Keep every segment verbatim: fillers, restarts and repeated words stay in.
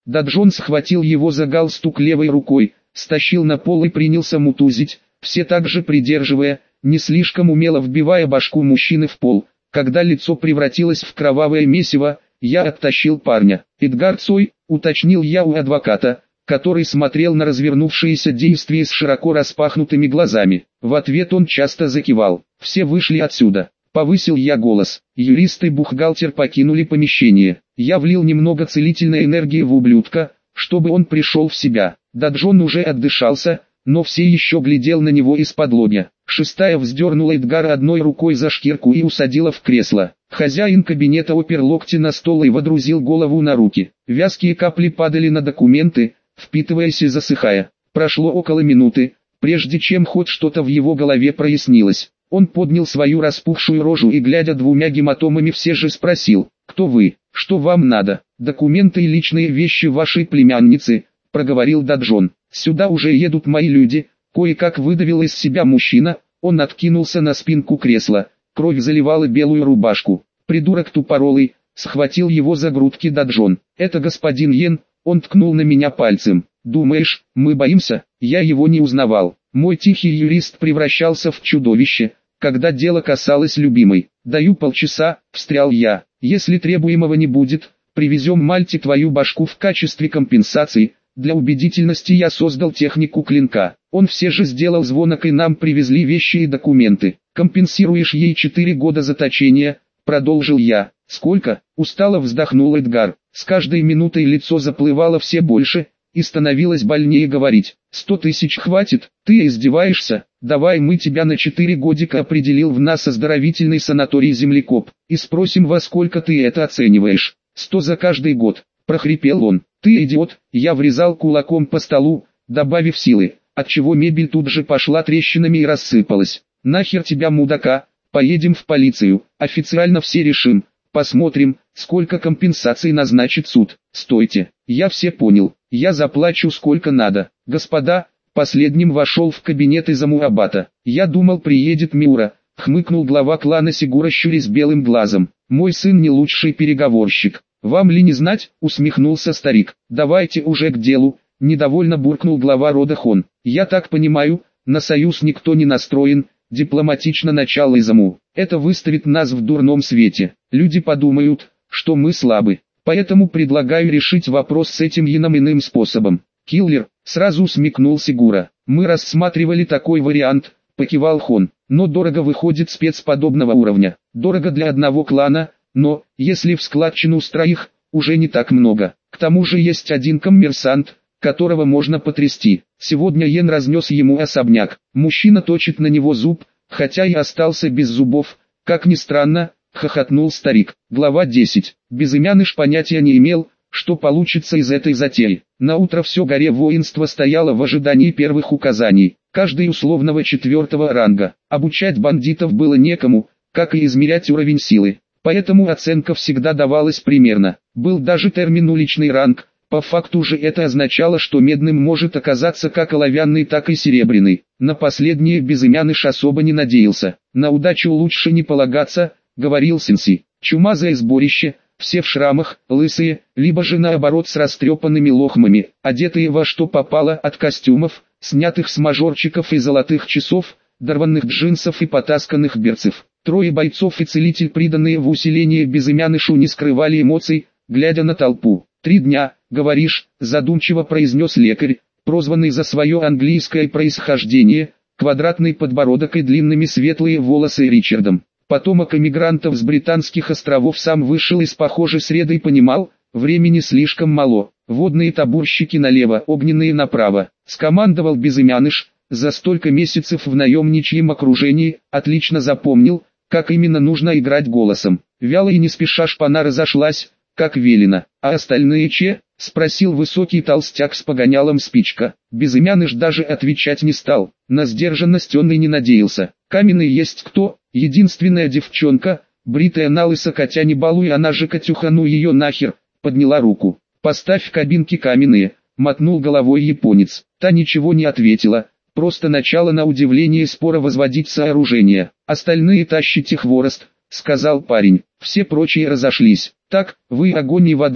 Даджон схватил его за галстук левой рукой, стащил на пол и принялся мутузить, все так же придерживая, не слишком умело вбивая башку мужчины в пол. Когда лицо превратилось в кровавое месиво, я оттащил парня. «Эдгар Цой», уточнил я у адвоката, который смотрел на развернувшиеся действия с широко распахнутыми глазами. В ответ он часто закивал. «Все вышли отсюда». Повысил я голос. Юрист и бухгалтер покинули помещение. Я влил немного целительной энергии в ублюдка, чтобы он пришел в себя. Даджон уже отдышался, но все еще глядел на него из-под лобья. Шестая вздернула Эдгара одной рукой за шкирку и усадила в кресло. Хозяин кабинета опер локти на стол и водрузил голову на руки. Вязкие капли падали на документы, впитываясь и засыхая. Прошло около минуты, прежде чем хоть что-то в его голове прояснилось. Он поднял свою распухшую рожу и, глядя двумя гематомами, все же спросил: «Кто вы? Что вам надо?» «Документы и личные вещи вашей племянницы», — проговорил Даджон. «Сюда уже едут мои люди», — кое-как выдавил из себя мужчина. Он откинулся на спинку кресла, кровь заливала белую рубашку. «Придурок тупоролый», — схватил его за грудки Даджон. «Это господин Йен», — он ткнул на меня пальцем. «Думаешь, мы боимся?» Я его не узнавал. Мой тихий юрист превращался в чудовище, когда дело касалось любимой. «Даю полчаса», — встрял я. «Если требуемого не будет, привезем Мальте твою башку в качестве компенсации». Для убедительности я создал технику клинка. Он все же сделал звонок, и нам привезли вещи и документы. «Компенсируешь ей четыре года заточения», — продолжил я. «Сколько?» — устало вздохнул Эдгар. С каждой минутой лицо заплывало все больше, и становилось больнее говорить. «Сто тысяч хватит? Ты издеваешься? Давай мы тебя на четыре годика», — определил в нас оздоровительный санаторий землекоп. «И спросим, во сколько ты это оцениваешь?» «Сто за каждый год», — прохрипел он. «Ты идиот!» — я врезал кулаком по столу, добавив силы, отчего мебель тут же пошла трещинами и рассыпалась. «Нахер тебя, мудака, поедем в полицию, официально все решим, посмотрим, сколько компенсаций назначит суд». «Стойте, я все понял, я заплачу сколько надо». «Господа», — последним вошел в кабинет из Амуабата. «Я думал, приедет Миура», — хмыкнул глава клана Сигура, щурясь белым глазом. «Мой сын не лучший переговорщик. Вам ли не знать?» — усмехнулся старик. «Давайте уже к делу», — недовольно буркнул глава рода Хон. «Я так понимаю, на союз никто не настроен», — дипломатично начал Изаму. «Это выставит нас в дурном свете. Люди подумают, что мы слабы. Поэтому предлагаю решить вопрос с этим Йеном иным способом». «Киллер», — сразу смекнул Сигура. «Мы рассматривали такой вариант», — покивал Хон. «Но дорого выходит спец подобного уровня. Дорого для одного клана, но, если в складчину с троих, уже не так много. К тому же есть один коммерсант, которого можно потрясти. Сегодня Йен разнес ему особняк. Мужчина точит на него зуб, хотя и остался без зубов. Как ни странно, хохотнул старик. Глава десять. Безымяныш понятия не имел, что получится из этой затеи. Наутро все горе воинство стояло в ожидании первых указаний, каждый условного четвертого ранга. Обучать бандитов было некому, как и измерять уровень силы. Поэтому оценка всегда давалась примерно. Был даже термин «уличный ранг». По факту же это означало, что медным может оказаться как оловянный, так и серебряный. На последнее Безымяныш особо не надеялся. «На удачу лучше не полагаться», — говорил Сенси. Чумазое сборище, все в шрамах, лысые, либо же наоборот с растрепанными лохмами, одетые во что попало, от костюмов, снятых с мажорчиков и золотых часов, до рваных джинсов и потасканных берцев. Трое бойцов и целитель, приданные в усиление Безымянышу, не скрывали эмоций, глядя на толпу. «Три дня, говоришь», — задумчиво произнес лекарь, прозванный за свое английское происхождение, квадратный подбородок и длинными светлые волосы Ричардом. Потомок эмигрантов с британских островов, сам вышел из похожей среды и понимал, времени слишком мало. Водные табурщики налево, огненные направо. Скомандовал Безымяныш, за столько месяцев в наемничьем окружении, отлично запомнил, как именно нужно играть голосом. Вяло и не спеша шпана разошлась, как велено. «А остальные че?» — спросил высокий толстяк с погонялом спичка. Безымяныш даже отвечать не стал, на сдержанность он и не надеялся. «Каменный есть кто?» Единственная девчонка, бритая налысо, Катя не балуй, она же Катюха, ну ее нахер, подняла руку. «Поставь кабинки каменные», — мотнул головой японец. Та ничего не ответила, просто начала на удивление споро возводить сооружение. «Остальные тащите хворост», — сказал парень. Все прочие разошлись. «Так, вы огонь и вода»,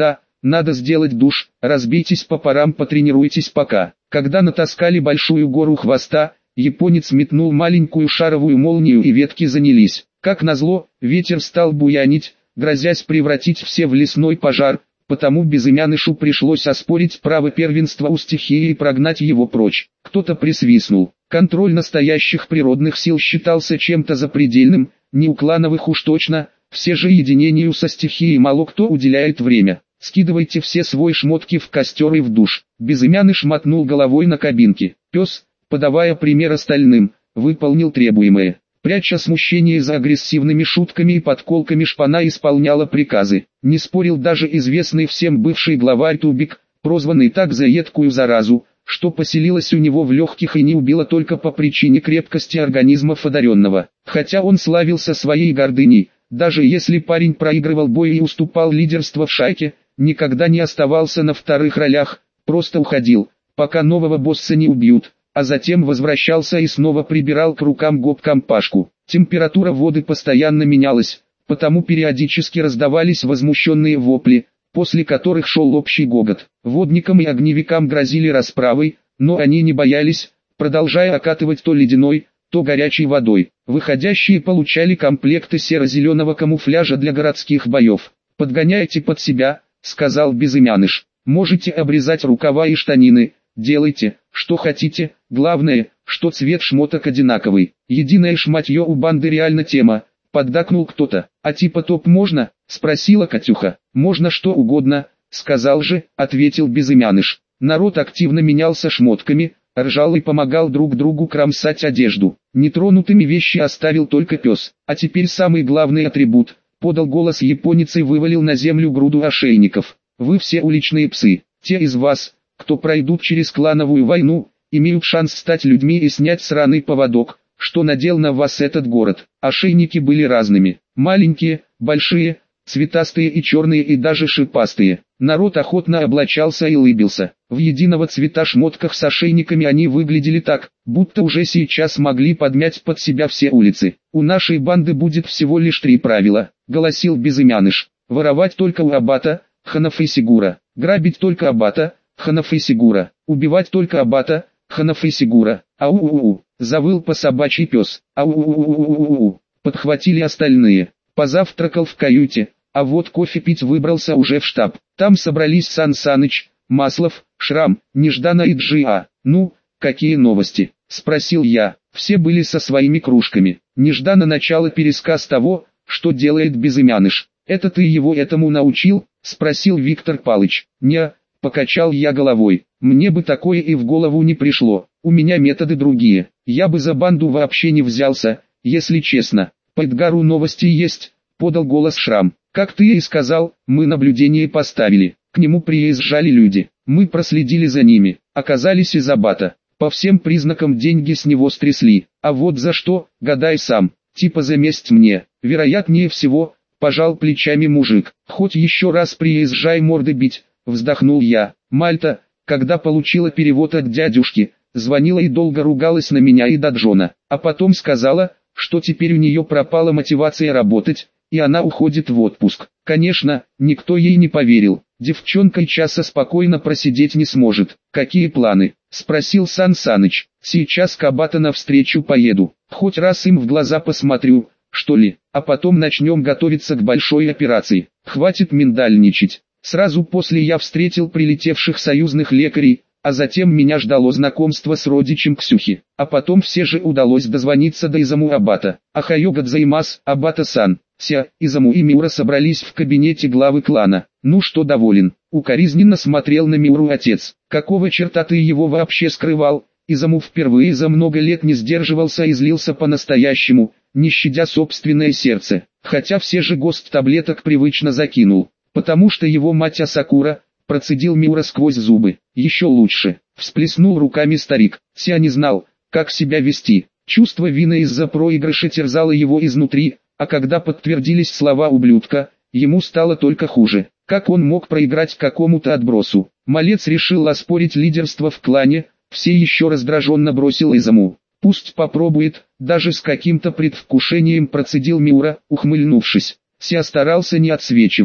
надо сделать душ, разбейтесь по парам, потренируйтесь пока. Когда натаскали большую гору хвоста, японец метнул маленькую шаровую молнию и ветки занялись. Как назло, ветер стал буянить, грозясь превратить все в лесной пожар, потому Безымянышу пришлось оспорить право первенства у стихии и прогнать его прочь. Кто-то присвистнул. Контроль настоящих природных сил считался чем-то запредельным, не у клановых уж точно, все же единению со стихией мало кто уделяет время. Скидывайте все свои шмотки в костер и в душ. Безымяныш мотнул головой на кабинке. Пес, подавая пример остальным, выполнил требуемое. Пряча смущение за агрессивными шутками и подколками, шпана исполняла приказы. Не спорил даже известный всем бывший главарь Тубик, прозванный так за едкую заразу, что поселилась у него в легких и не убила только по причине крепкости организма одаренного. Хотя он славился своей гордыней, даже если парень проигрывал бой и уступал лидерство в шайке, никогда не оставался на вторых ролях, просто уходил, пока нового босса не убьют, а затем возвращался и снова прибирал к рукам гоп-компашку. Температура воды постоянно менялась, потому периодически раздавались возмущенные вопли, после которых шел общий гогот. Водникам и огневикам грозили расправой, но они не боялись, продолжая окатывать то ледяной, то горячей водой. Выходящие получали комплекты серо-зеленого камуфляжа для городских боев. «Подгоняйте под себя», — сказал Безымяныш. «Можете обрезать рукава и штанины, делайте, что хотите, главное, что цвет шмоток одинаковый. Единое шматье у банды реально тема», — поддакнул кто-то. «А типа топ можно?» — спросила Катюха. «Можно что угодно», — сказал же, — ответил Безымяныш. Народ активно менялся шмотками, ржал и помогал друг другу кромсать одежду. Нетронутыми вещи оставил только пес. «А теперь самый главный атрибут», — подал голос японец и вывалил на землю груду ошейников. «Вы все уличные псы. Те из вас, кто пройдут через клановую войну, имеют шанс стать людьми и снять сраный поводок, что надел на вас этот город». Ошейники были разными. Маленькие, большие, цветастые и черные и даже шипастые. Народ охотно облачался и улыбился. В единого цвета шмотках с ошейниками они выглядели так, будто уже сейчас могли подмять под себя все улицы. «У нашей банды будет всего лишь три правила», — голосил Безымяныш. «Воровать только у аббата, ханов и сигура. Грабить только аббата, ханов и сигура. Убивать только аббата, ханов и сигура». «Ау-у-у-у», — завыл по собачий пес. «Ау-у-у-у-у-у», — подхватили остальные. Позавтракал в каюте, а вот кофе пить выбрался уже в штаб. Там собрались Сан Саныч, Маслов, Шрам, Неждана и Джиа. «Ну, какие новости?» — спросил я. Все были со своими кружками. Неждана начала пересказ того, что делает Безымяныш. «Это ты его этому научил?» — спросил Виктор Палыч. «Не», — покачал я головой. «Мне бы такое и в голову не пришло. У меня методы другие. Я бы за банду вообще не взялся, если честно». «По Эдгару новости есть», — подал голос Шрам. «Как ты и сказал, мы наблюдение поставили. К нему приезжали люди. Мы проследили за ними. Оказались из аббата. По всем признакам деньги с него стрясли. А вот за что, гадай сам. Типа за месть мне. Вероятнее всего», — пожал плечами мужик. «Хоть еще раз приезжай морды бить», — вздохнул я. Мальта, когда получила перевод от дядюшки, звонила и долго ругалась на меня и Даджона. А потом сказала, что теперь у нее пропала мотивация работать, и она уходит в отпуск. Конечно, никто ей не поверил. Девчонка и часа спокойно просидеть не сможет. «Какие планы?» — спросил Сан Саныч. «Сейчас к аббату навстречу поеду. Хоть раз им в глаза посмотрю, что ли, а потом начнем готовиться к большой операции. Хватит миндальничать». Сразу после я встретил прилетевших союзных лекарей, а затем меня ждало знакомство с родичем Ксюхи. А потом все же удалось дозвониться до Изаму аббата. «Ахайо гадзаймас, аббата-сан». Ся, Изаму и Миура собрались в кабинете главы клана. «Ну что, доволен?» — укоризненно смотрел на Миуру отец. «Какого черта ты его вообще скрывал?» Изаму впервые за много лет не сдерживался и злился по-настоящему, не щадя собственное сердце. Хотя все же гост таблеток привычно закинул. «Потому что его мать Асакура», — процедил Миура сквозь зубы. «Еще лучше», — всплеснул руками старик. Ся не знал, как себя вести. Чувство вины из-за проигрыша терзало его изнутри, а когда подтвердились слова ублюдка, ему стало только хуже. Как он мог проиграть какому-то отбросу? Малец решил оспорить лидерство в клане, все еще раздраженно бросил Изаму. «Пусть попробует», даже с каким-то предвкушением процедил Миура, ухмыльнувшись. Ся старался не отсвечивать.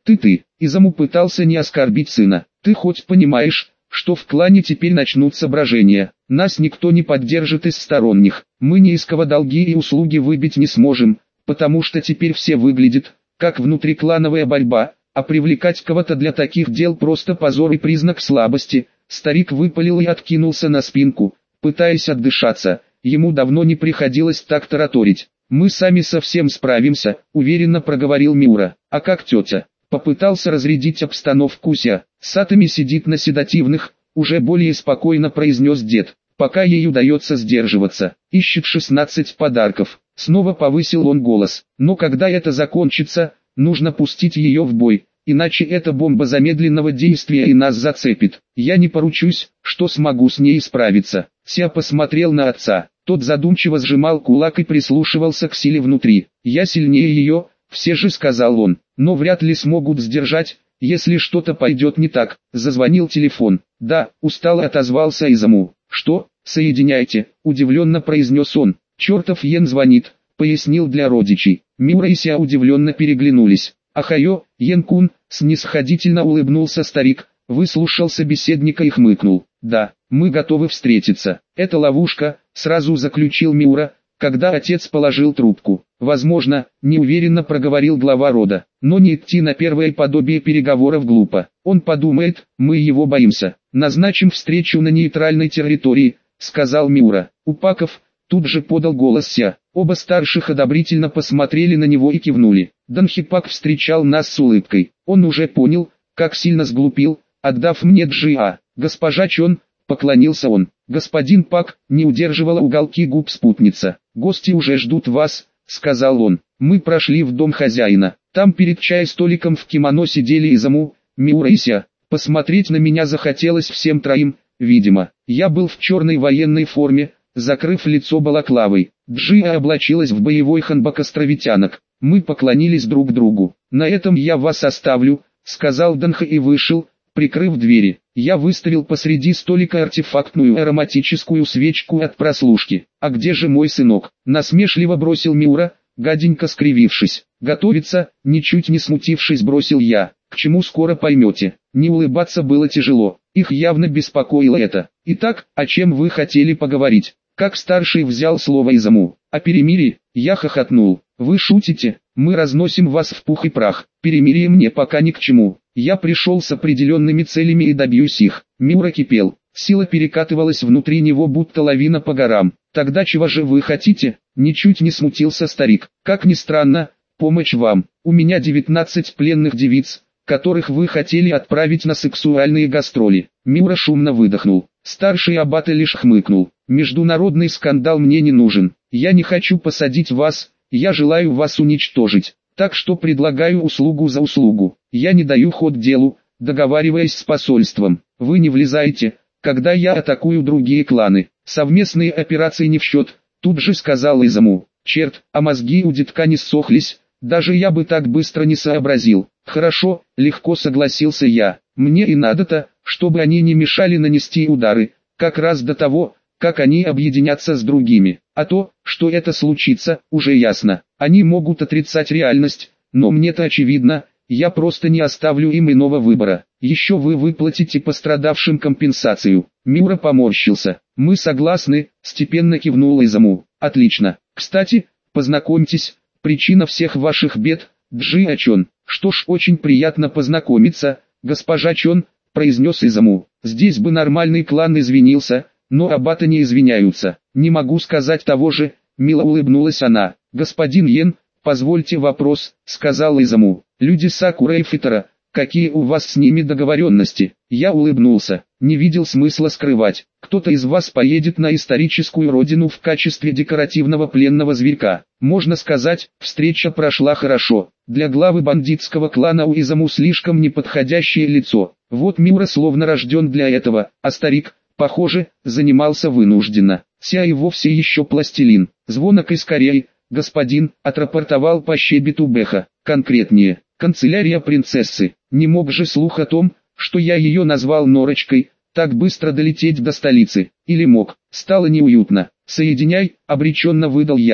Ты-ты, Изаму пытался не оскорбить сына. Ты хоть понимаешь, что в клане теперь начнутся брожения? Нас никто не поддержит из сторонних. Мы ни из кого долги и услуги выбить не сможем, потому что теперь все выглядит, как внутриклановая борьба, а привлекать кого-то для таких дел просто позор и признак слабости. Старик выпалил и откинулся на спинку, пытаясь отдышаться. Ему давно не приходилось так тараторить. «Мы сами совсем справимся», — уверенно проговорил Миура. «А как тетя?» Попытался разрядить обстановку Ся. «Сатами сидит на седативных», — уже более спокойно произнес дед. «Пока ей удается сдерживаться. Ищет шестнадцать подарков». Снова повысил он голос. «Но когда это закончится, нужно пустить ее в бой, иначе эта бомба замедленного действия и нас зацепит. Я не поручусь, что смогу с ней справиться». Ся посмотрел на отца. Тот задумчиво сжимал кулак и прислушивался к силе внутри. «Я сильнее ее», — все же сказал он, — «но вряд ли смогут сдержать, если что-то пойдет не так». Зазвонил телефон. «Да», — устало отозвался Изаму. «Что? Соединяйте», — удивленно произнес он. «Чертов Йен звонит», — пояснил для родичей. Миура и Ся удивленно переглянулись. «Ахайо, Йен-кун», — снисходительно улыбнулся старик, выслушал собеседника и хмыкнул. «Да, мы готовы встретиться. Это ловушка», — сразу заключил Миура, когда отец положил трубку. «Возможно», — неуверенно проговорил глава рода, «но не идти на первое подобие переговоров глупо. Он подумает, мы его боимся. Назначим встречу на нейтральной территории», — сказал Миура. Упаков тут же подал голос Ся. Оба старших одобрительно посмотрели на него и кивнули. Данхипак встречал нас с улыбкой. Он уже понял, как сильно сглупил, отдав мне Джиа. «Госпожа Чон», — поклонился он. «Господин Пак», — не удерживала уголки губ спутница. «Гости уже ждут вас», — сказал он. Мы прошли в дом хозяина. Там перед чай-столиком в кимоно сидели Изаму, Миура и Ся. Посмотреть на меня захотелось всем троим, видимо. Я был в черной военной форме, закрыв лицо балаклавой. Джиа облачилась в боевой ханбок островитянок. Мы поклонились друг другу. «На этом я вас оставлю», — сказал Данха и вышел, прикрыв двери. Я выставил посреди столика артефактную ароматическую свечку от прослушки. «А где же мой сынок?» — насмешливо бросил Миура, гаденько скривившись. «Готовится», — ничуть не смутившись бросил я. «К чему скоро поймете». Не улыбаться было тяжело, их явно беспокоило это. «Итак, о чем вы хотели поговорить?» Как старший взял слово Изаму. «О перемирии?» Я хохотнул. «Вы шутите? Мы разносим вас в пух и прах. Перемирие мне пока ни к чему. Я пришел с определенными целями и добьюсь их». Миура кипел. Сила перекатывалась внутри него, будто лавина по горам. «Тогда чего же вы хотите?» Ничуть не смутился старик. «Как ни странно, помощь вам. У меня девятнадцать пленных девиц, которых вы хотели отправить на сексуальные гастроли». Миура шумно выдохнул. Старший аббат лишь хмыкнул. «Международный скандал мне не нужен. Я не хочу посадить вас, я желаю вас уничтожить. Так что предлагаю услугу за услугу. Я не даю ход делу, договариваясь с посольством. Вы не влезаете, когда я атакую другие кланы. Совместные операции не в счет», тут же сказал Изаму. «Черт, а мозги у детка не ссохлись, даже я бы так быстро не сообразил». «Хорошо», легко согласился я. «Мне и надо-то, чтобы они не мешали нанести удары, как раз до того, как они объединятся с другими. А то, что это случится, уже ясно. Они могут отрицать реальность, но мне-то очевидно, я просто не оставлю им иного выбора. Еще вы выплатите пострадавшим компенсацию». Миура поморщился. «Мы согласны», степенно кивнул Изаму. «Отлично. Кстати, познакомьтесь, причина всех ваших бед, Джиа Чон». «Что ж, очень приятно познакомиться, госпожа Чон», произнес Изаму. «Здесь бы нормальный клан извинился, но аббаты не извиняются». «Не могу сказать того же», мило улыбнулась она. «Господин Йен, позвольте вопрос», сказал Изаму. «Люди Сакура и Фитара, какие у вас с ними договоренности?» Я улыбнулся, не видел смысла скрывать. «Кто-то из вас поедет на историческую родину в качестве декоративного пленного зверька. Можно сказать, встреча прошла хорошо. Для главы бандитского клана у Изаму слишком неподходящее лицо. Вот Миура словно рожден для этого, а старик, похоже, занимался вынужденно. Ся и вовсе еще пластилин. Звонок из Кореи, господин, отрапортовал по щебету Беха. Конкретнее, канцелярия принцессы. Не мог же слух о том, что я ее назвал Норочкой, так быстро долететь до столицы. Или мог. Стало неуютно. «Соединяй», обреченно выдал я.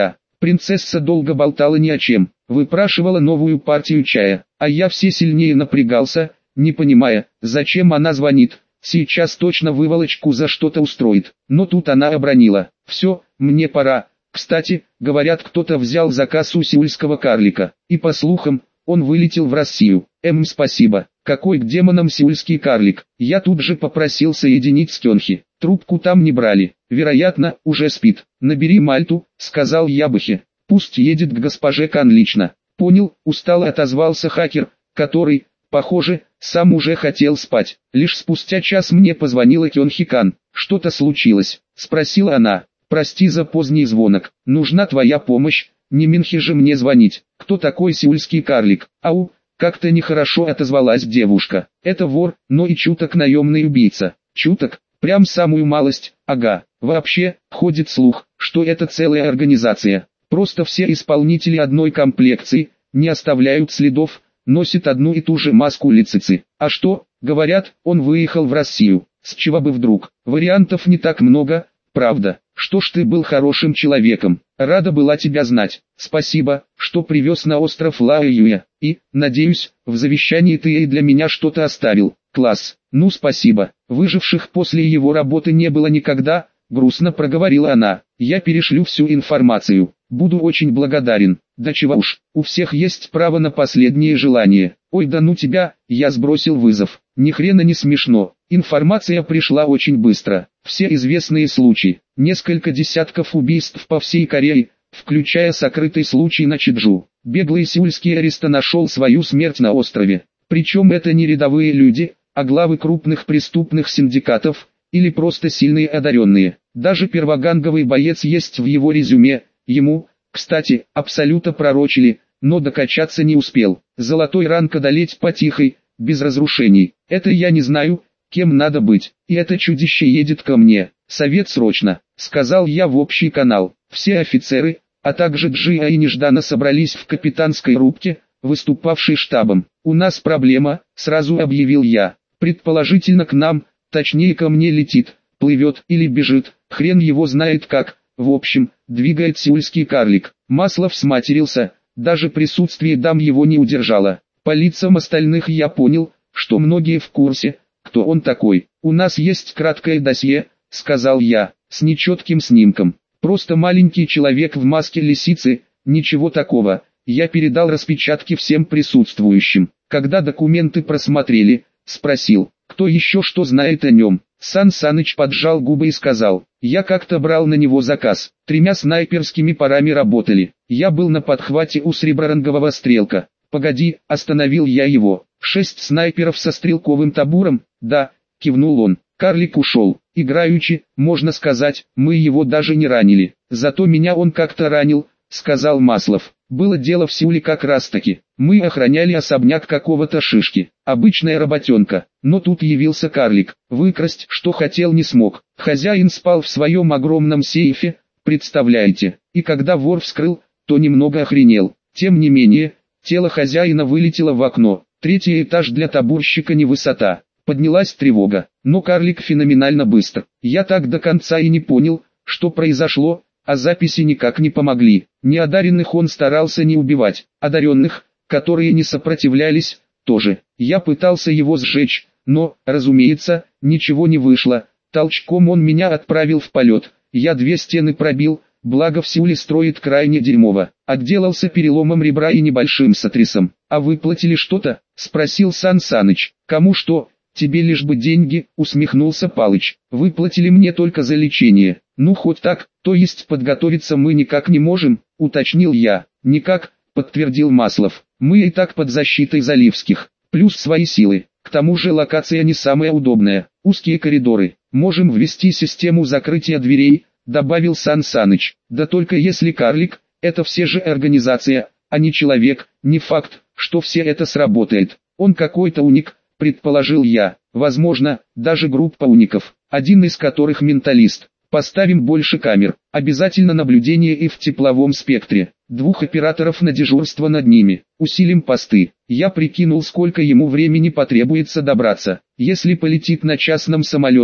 Принцесса долго болтала ни о чем, выпрашивала новую партию чая, а я все сильнее напрягался, не понимая, зачем она звонит. Сейчас точно выволочку за что-то устроит. Но тут она обронила: «Все, мне пора. Кстати, говорят, кто-то взял заказ у сеульского карлика, и по слухам, он вылетел в Россию». Эм, спасибо. Какой к демонам сеульский карлик? Я тут же попросил соединить с Кёнхи. Трубку там не брали. Вероятно, уже спит. Набери Мальту, сказал я Бэхе. Пусть едет к госпоже Кан лично. Понял, устало отозвался хакер, который, похоже, сам уже хотел спать. Лишь спустя час мне позвонила Кёнхи Кан. «Что-то случилось?» — спросила она. «Прости за поздний звонок. Нужна твоя помощь. Не Минхе же мне звонить. Кто такой сеульский карлик?» «Ау!» — как-то нехорошо отозвалась девушка. «Это вор, но и чуток наемный убийца». «Чуток? Прям самую малость, ага. Вообще, ходит слух, что это целая организация. Просто все исполнители одной комплекции, не оставляют следов, носит одну и ту же маску лицицы. А что, говорят, он выехал в Россию. С чего бы вдруг? Вариантов не так много, правда. Что ж, ты был хорошим человеком. Рада была тебя знать. Спасибо, что привез на остров Лаоюя. И, надеюсь, в завещании ты и для меня что-то оставил. Класс. Ну спасибо. Выживших после его работы не было никогда, грустно проговорила она. Я перешлю всю информацию. Буду очень благодарен. Да чего уж, у всех есть право на последнее желание. Ой, да ну тебя, я сбросил вызов. Ни хрена не смешно. Информация пришла очень быстро. Все известные случаи, несколько десятков убийств по всей Корее, включая сокрытый случай на Чеджу. Беглый сеульский ареста нашел свою смерть на острове. Причем это не рядовые люди, а главы крупных преступных синдикатов, или просто сильные одаренные. Даже первоганговый боец есть в его резюме. Ему, кстати, абсолютно пророчили, но докачаться не успел. Золотой ранг одолеть потихой, без разрушений. Это я не знаю, кем надо быть. И это чудище едет ко мне. Совет срочно, сказал я в общий канал. Все офицеры, а также Джиа и Неждана собрались в капитанской рубке, выступавшей штабом. У нас проблема, сразу объявил я. Предположительно к нам, точнее ко мне летит, плывет или бежит, хрен его знает как. В общем, двигает сеульский карлик. Маслов сматерился, даже присутствие дам его не удержало. По лицам остальных я понял, что многие в курсе, кто он такой. У нас есть краткое досье, сказал я, с нечетким снимком. Просто маленький человек в маске лисицы, ничего такого. Я передал распечатки всем присутствующим. Когда документы просмотрели, спросил, кто еще что знает о нем. Сан Саныч поджал губы и сказал: «Я как-то брал на него заказ. Тремя снайперскими парами работали. Я был на подхвате у среброрангового стрелка». «Погоди», остановил я его. «Шесть снайперов со стрелковым табуром?» «Да», кивнул он. Карлик ушел. Играючи, можно сказать, мы его даже не ранили. «Зато меня он как-то ранил», сказал Маслов. «Было дело в Сеуле как раз таки. Мы охраняли особняк какого-то шишки. Обычная работенка. Но тут явился карлик. Выкрасть, что хотел, не смог. Хозяин спал в своем огромном сейфе, представляете. И когда вор вскрыл, то немного охренел. Тем не менее, тело хозяина вылетело в окно. Третий этаж для табурщика не высота. Поднялась тревога. Но карлик феноменально быстро. Я так до конца и не понял, что произошло, а записи никак не помогли. Неодаренных он старался не убивать, одаренных, которые не сопротивлялись, тоже. Я пытался его сжечь, но, разумеется, ничего не вышло. Толчком он меня отправил в полет. Я две стены пробил, благо в Сеуле строит крайне дерьмово. Отделался переломом ребра и небольшим сотрясом. «А выплатили что-то?» — спросил Сан Саныч. «Кому что? Тебе лишь бы деньги», — усмехнулся Палыч. «Выплатили мне только за лечение». «Ну хоть так, то есть подготовиться мы никак не можем», — уточнил я. «Никак», — подтвердил Маслов. «Мы и так под защитой Заливских, плюс свои силы. К тому же локация не самая удобная, узкие коридоры. Можем ввести систему закрытия дверей», — добавил Сан Саныч. «Да только если карлик, это все же организация, а не человек, не факт, что все это сработает. Он какой-то уник», — предположил я. «Возможно, даже группа уников, один из которых менталист. Поставим больше камер, обязательно наблюдение и в тепловом спектре, двух операторов на дежурство над ними, усилим посты». Я прикинул, сколько ему времени потребуется добраться. Если полетит на частном самолете,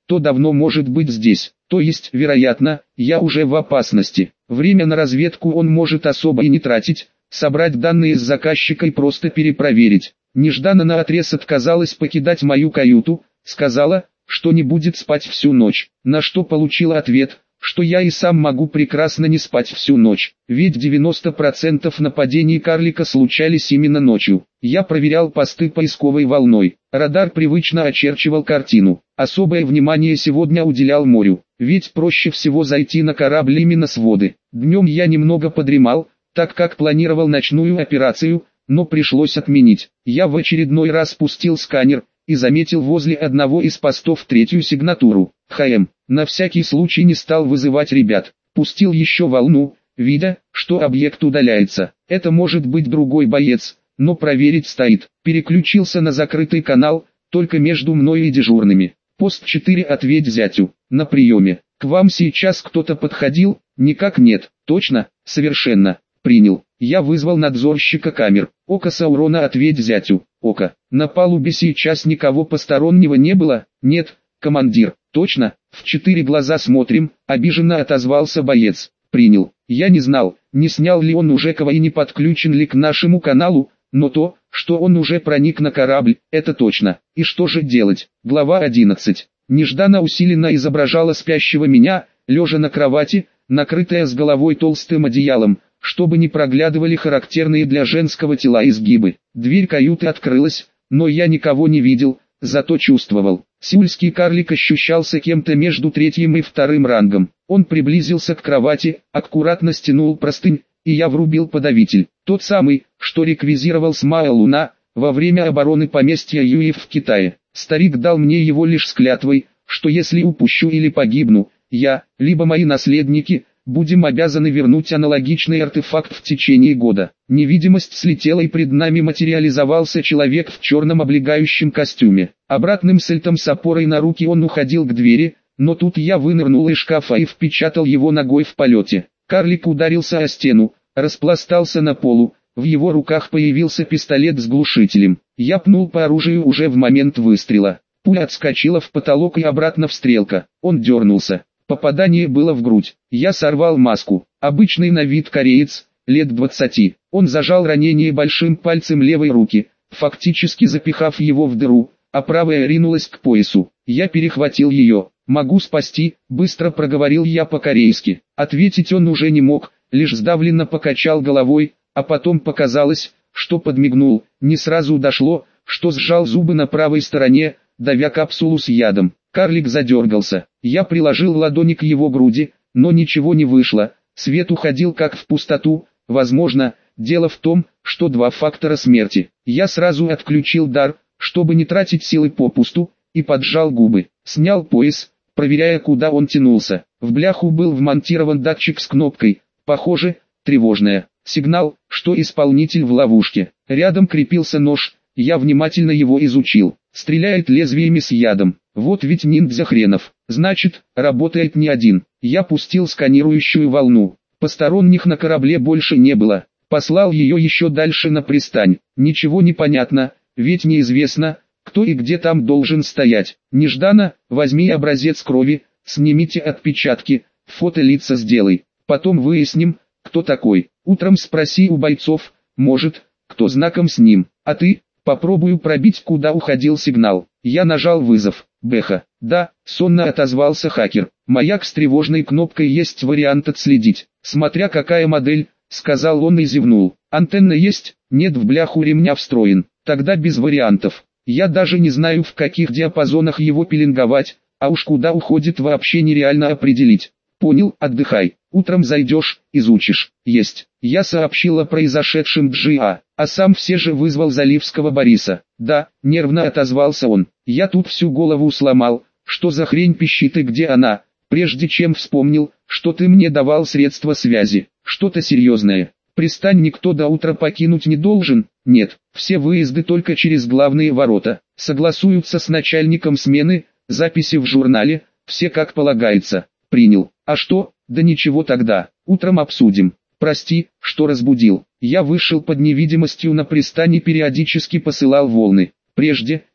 то давно может быть здесь. То есть, вероятно, я уже в опасности. Время на разведку он может особо и не тратить, собрать данные с заказчика и просто перепроверить. Нежданно наотрез отказалась покидать мою каюту, сказала, что не будет спать всю ночь, на что получила ответ, что я и сам могу прекрасно не спать всю ночь, ведь девяносто процентов нападений карлика случались именно ночью. Я проверял посты поисковой волной, радар привычно очерчивал картину. Особое внимание сегодня уделял морю, ведь проще всего зайти на корабль именно с воды. Днем я немного подремал, так как планировал ночную операцию, но пришлось отменить. Я в очередной раз спустил сканер и заметил возле одного из постов третью сигнатуру. ХМ. На всякий случай не стал вызывать ребят. Пустил еще волну, видя, что объект удаляется. Это может быть другой боец, но проверить стоит. Переключился на закрытый канал, только между мной и дежурными. Пост четыре, ответь зятю. На приеме. К вам сейчас кто-то подходил? Никак нет. Точно? Совершенно. Принял. Я вызвал надзорщика камер. Ока Саурона, ответь зятю. Ока. На палубе сейчас никого постороннего не было? Нет, командир. Точно? В четыре глаза смотрим, обиженно отозвался боец. Принял. Я не знал, не снял ли он уже кого и не подключен ли к нашему каналу, но то, что он уже проник на корабль, это точно. И что же делать? Глава одиннадцать. Нежданно усиленно изображала спящего меня, лежа на кровати, накрытая с головой толстым одеялом, чтобы не проглядывали характерные для женского тела изгибы. Дверь каюты открылась, но я никого не видел, зато чувствовал. Сеульский карлик ощущался кем-то между третьим и вторым рангом. Он приблизился к кровати, аккуратно стянул простынь, и я врубил подавитель. Тот самый, что реквизировал Смайл Луна во время обороны поместья Юев в Китае. Старик дал мне его лишь с клятвой, что если упущу или погибну, я, либо мои наследники, будем обязаны вернуть аналогичный артефакт в течение года. Невидимость слетела, и пред нами материализовался человек в черном облегающем костюме. Обратным сальтом с опорой на руки он уходил к двери, но тут я вынырнул из шкафа и впечатал его ногой в полете. Карлик ударился о стену, распластался на полу, в его руках появился пистолет с глушителем. Я пнул по оружию уже в момент выстрела. Пуля отскочила в потолок и обратно в стрелка. Он дернулся. Попадание было в грудь. Я сорвал маску. Обычный на вид кореец, лет двадцати. Он зажал ранение большим пальцем левой руки, фактически запихав его в дыру, а правая ринулась к поясу. Я перехватил ее. «Могу спасти», — быстро проговорил я по-корейски. Ответить он уже не мог, лишь сдавленно покачал головой, а потом показалось, что подмигнул. Не сразу дошло, что сжал зубы на правой стороне, давя капсулу с ядом. Карлик задергался. Я приложил ладони к его груди, но ничего не вышло. Свет уходил как в пустоту. Возможно, дело в том, что два фактора смерти. Я сразу отключил дар, чтобы не тратить силы попусту, и поджал губы. Снял пояс, проверяя, куда он тянулся. В бляху был вмонтирован датчик с кнопкой, похоже, тревожная. Сигнал, что исполнитель в ловушке. Рядом крепился нож, я внимательно его изучил. Стреляет лезвиями с ядом. Вот ведь ниндзя хренов. Значит, работает не один. Я пустил сканирующую волну. Посторонних на корабле больше не было. Послал ее еще дальше на пристань. Ничего не понятно, ведь неизвестно, кто и где там должен стоять. Нежданно, возьми образец крови, снимите отпечатки, фото лица сделай. Потом выясним, кто такой. Утром спроси у бойцов, может, кто знаком с ним. А ты, попробую пробить, куда уходил сигнал. Я нажал вызов. Бэха. Да, сонно отозвался хакер. Маяк с тревожной кнопкой, есть вариант отследить. Смотря какая модель, сказал он и зевнул. Антенна есть? Нет, в бляху ремня встроен. Тогда без вариантов. Я даже не знаю, в каких диапазонах его пеленговать, а уж куда уходит вообще нереально определить. Понял, отдыхай. Утром зайдешь, изучишь. Есть. Я сообщил о произошедшем Джиа, а сам все же вызвал Заливского Бориса. Да, нервно отозвался он. Я тут всю голову сломал, что за хрень пищит и где она, прежде чем вспомнил, что ты мне давал средства связи. Что-то серьезное. Пристань никто до утра покинуть не должен? Нет, все выезды только через главные ворота. Согласуются с начальником смены, записи в журнале, все как полагается. Принял. А что? Да ничего тогда, утром обсудим. Прости, что разбудил. Я вышел под невидимостью на пристани и периодически посылал волны. Прежде,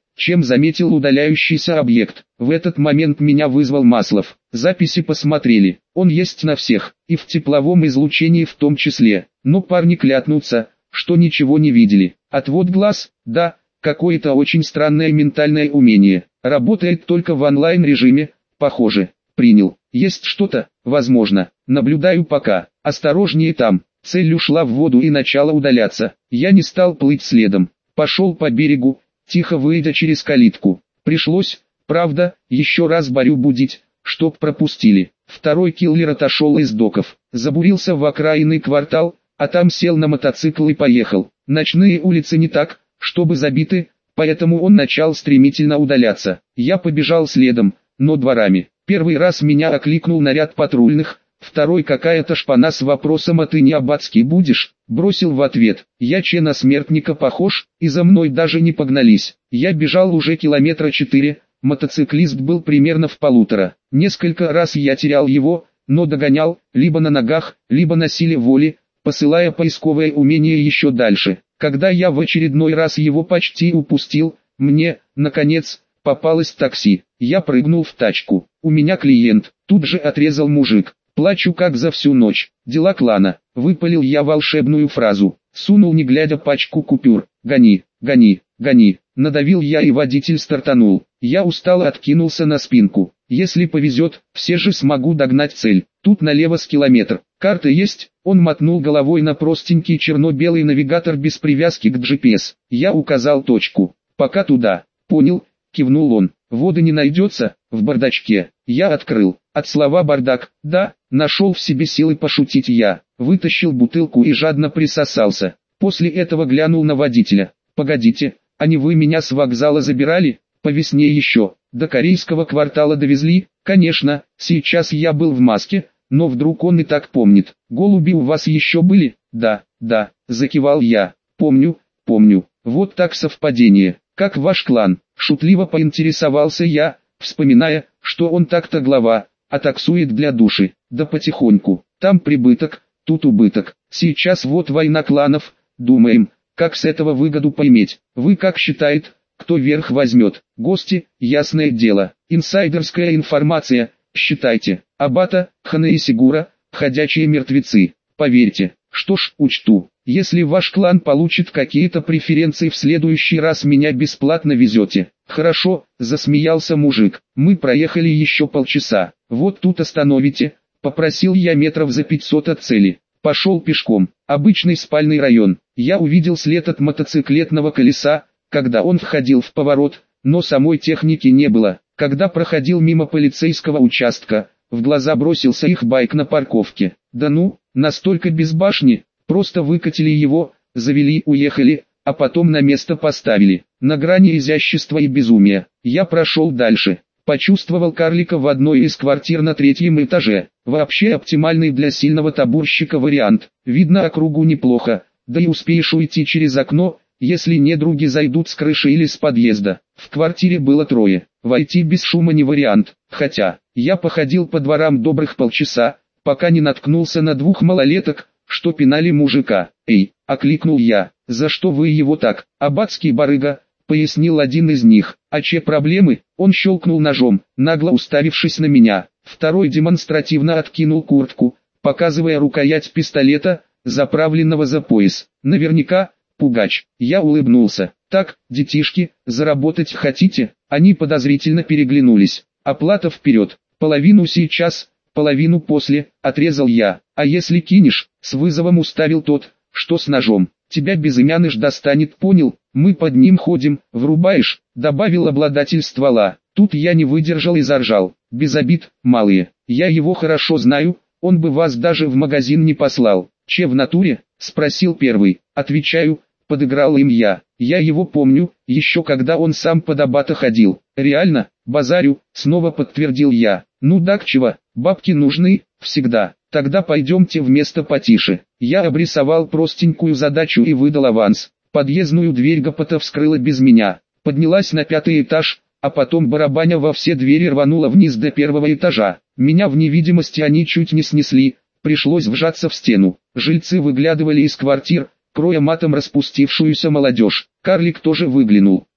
чем заметил удаляющийся объект. В этот момент меня вызвал Маслов. Записи посмотрели. Он есть на всех, и в тепловом излучении в том числе. Но парни клятнутся, что ничего не видели. Отвод глаз, да, какое-то очень странное ментальное умение. Работает только в онлайн-режиме, похоже. Принял. Есть что-то, возможно. Наблюдаю пока. Осторожнее там. Цель ушла в воду и начала удаляться. Я не стал плыть следом. Пошел по берегу, тихо выйдя через калитку. Пришлось, правда, еще раз Борю будить, чтоб пропустили. Второй киллер отошел из доков. Забурился в окраинный квартал, а там сел на мотоцикл и поехал. Ночные улицы не так, чтобы забиты, поэтому он начал стремительно удаляться. Я побежал следом, но дворами. Первый раз меня окликнул наряд патрульных, второй какая-то шпана с вопросом: «А ты не Аббатский будешь?» Бросил в ответ: «Я че на смертника похож?» И за мной даже не погнались. Я бежал уже километра четыре, мотоциклист был примерно в полутора. Несколько раз я терял его, но догонял, либо на ногах, либо на силе воли, посылая поисковое умение еще дальше. Когда я в очередной раз его почти упустил, мне, наконец, попалось такси. Я прыгнул в тачку. «У меня клиент», тут же отрезал мужик. «Плачу как за всю ночь. Дела клана». Выпалил я волшебную фразу. Сунул не глядя пачку купюр. «Гони, гони, гони». Надавил я и водитель стартанул. Я устало откинулся на спинку. Если повезет, все же смогу догнать цель. Тут налево с километр. Карта есть? Он мотнул головой на простенький черно-белый навигатор без привязки к джи пи эс. Я указал точку. «Пока туда». «Понял», кивнул он. «Воды не найдется?» «В бардачке». Я открыл. От слова «бардак», да, нашел в себе силы пошутить я. Вытащил бутылку и жадно присосался. После этого глянул на водителя. «Погодите, а не вы меня с вокзала забирали? По весне еще. До корейского квартала довезли?» «Конечно, сейчас я был в маске, но вдруг он и так помнит». «Голуби у вас еще были?» «Да, да», закивал я. «Помню, помню. Вот так совпадение. Как ваш клан?» Шутливо поинтересовался я, вспоминая, что он так-то глава, а таксует для души. «Да потихоньку. Там прибыток, тут убыток. Сейчас вот война кланов, думаем, как с этого выгоду поиметь. Вы как считаете, кто верх возьмет?» «Гости, ясное дело. Инсайдерская информация, считайте. Абата, Хана и Сигура, ходячие мертвецы. Поверьте». «Что ж, учту. Если ваш клан получит какие-то преференции, в следующий раз меня бесплатно везете». «Хорошо», засмеялся мужик. «Мы проехали еще полчаса. Вот тут остановите», попросил я метров за пятьсот от цели. Пошел пешком. Обычный спальный район. Я увидел след от мотоциклетного колеса, когда он входил в поворот, но самой техники не было. Когда проходил мимо полицейского участка, в глаза бросился их байк на парковке. Да ну, настолько без башни, просто выкатили его, завели, уехали, а потом на место поставили. На грани изящества и безумия. Я прошел дальше. Почувствовал карлика в одной из квартир на третьем этаже. Вообще оптимальный для сильного табурщика вариант. Видно округу неплохо, да и успеешь уйти через окно, если недруги зайдут с крыши или с подъезда. В квартире было трое. Войти без шума не вариант. Хотя, я походил по дворам добрых полчаса, пока не наткнулся на двух малолеток, что пинали мужика. «Эй!» — окликнул я. «За что вы его так?» «Аббатский барыга», — пояснил один из них. «А че проблемы?» Он щелкнул ножом, нагло уставившись на меня. Второй демонстративно откинул куртку, показывая рукоять пистолета, заправленного за пояс. Наверняка, пугач. Я улыбнулся. «Так, детишки, заработать хотите?» Они подозрительно переглянулись. «Оплата вперед. Половину сейчас, половину после», отрезал я. «А если кинешь?» С вызовом уставил тот, что с ножом. «Тебя безымяныш достанет, понял? Мы под ним ходим, врубаешь», добавил обладатель ствола. Тут я не выдержал и заржал. «Без обид, малые. Я его хорошо знаю, он бы вас даже в магазин не послал». «Че в натуре?» спросил первый. Отвечаю, подыграл им я. «Я его помню, еще когда он сам под Аббата ходил». «Реально?» «Базарю», снова подтвердил я. «Ну так чего, бабки нужны, всегда. Тогда пойдемте в место потише». Я обрисовал простенькую задачу и выдал аванс. Подъездную дверь Гопота вскрыла без меня. Поднялась на пятый этаж, а потом барабаня во все двери рванула вниз до первого этажа. Меня в невидимости они чуть не снесли, пришлось вжаться в стену. Жильцы выглядывали из квартир, кроя матом распустившуюся молодежь. Карлик тоже выглянул.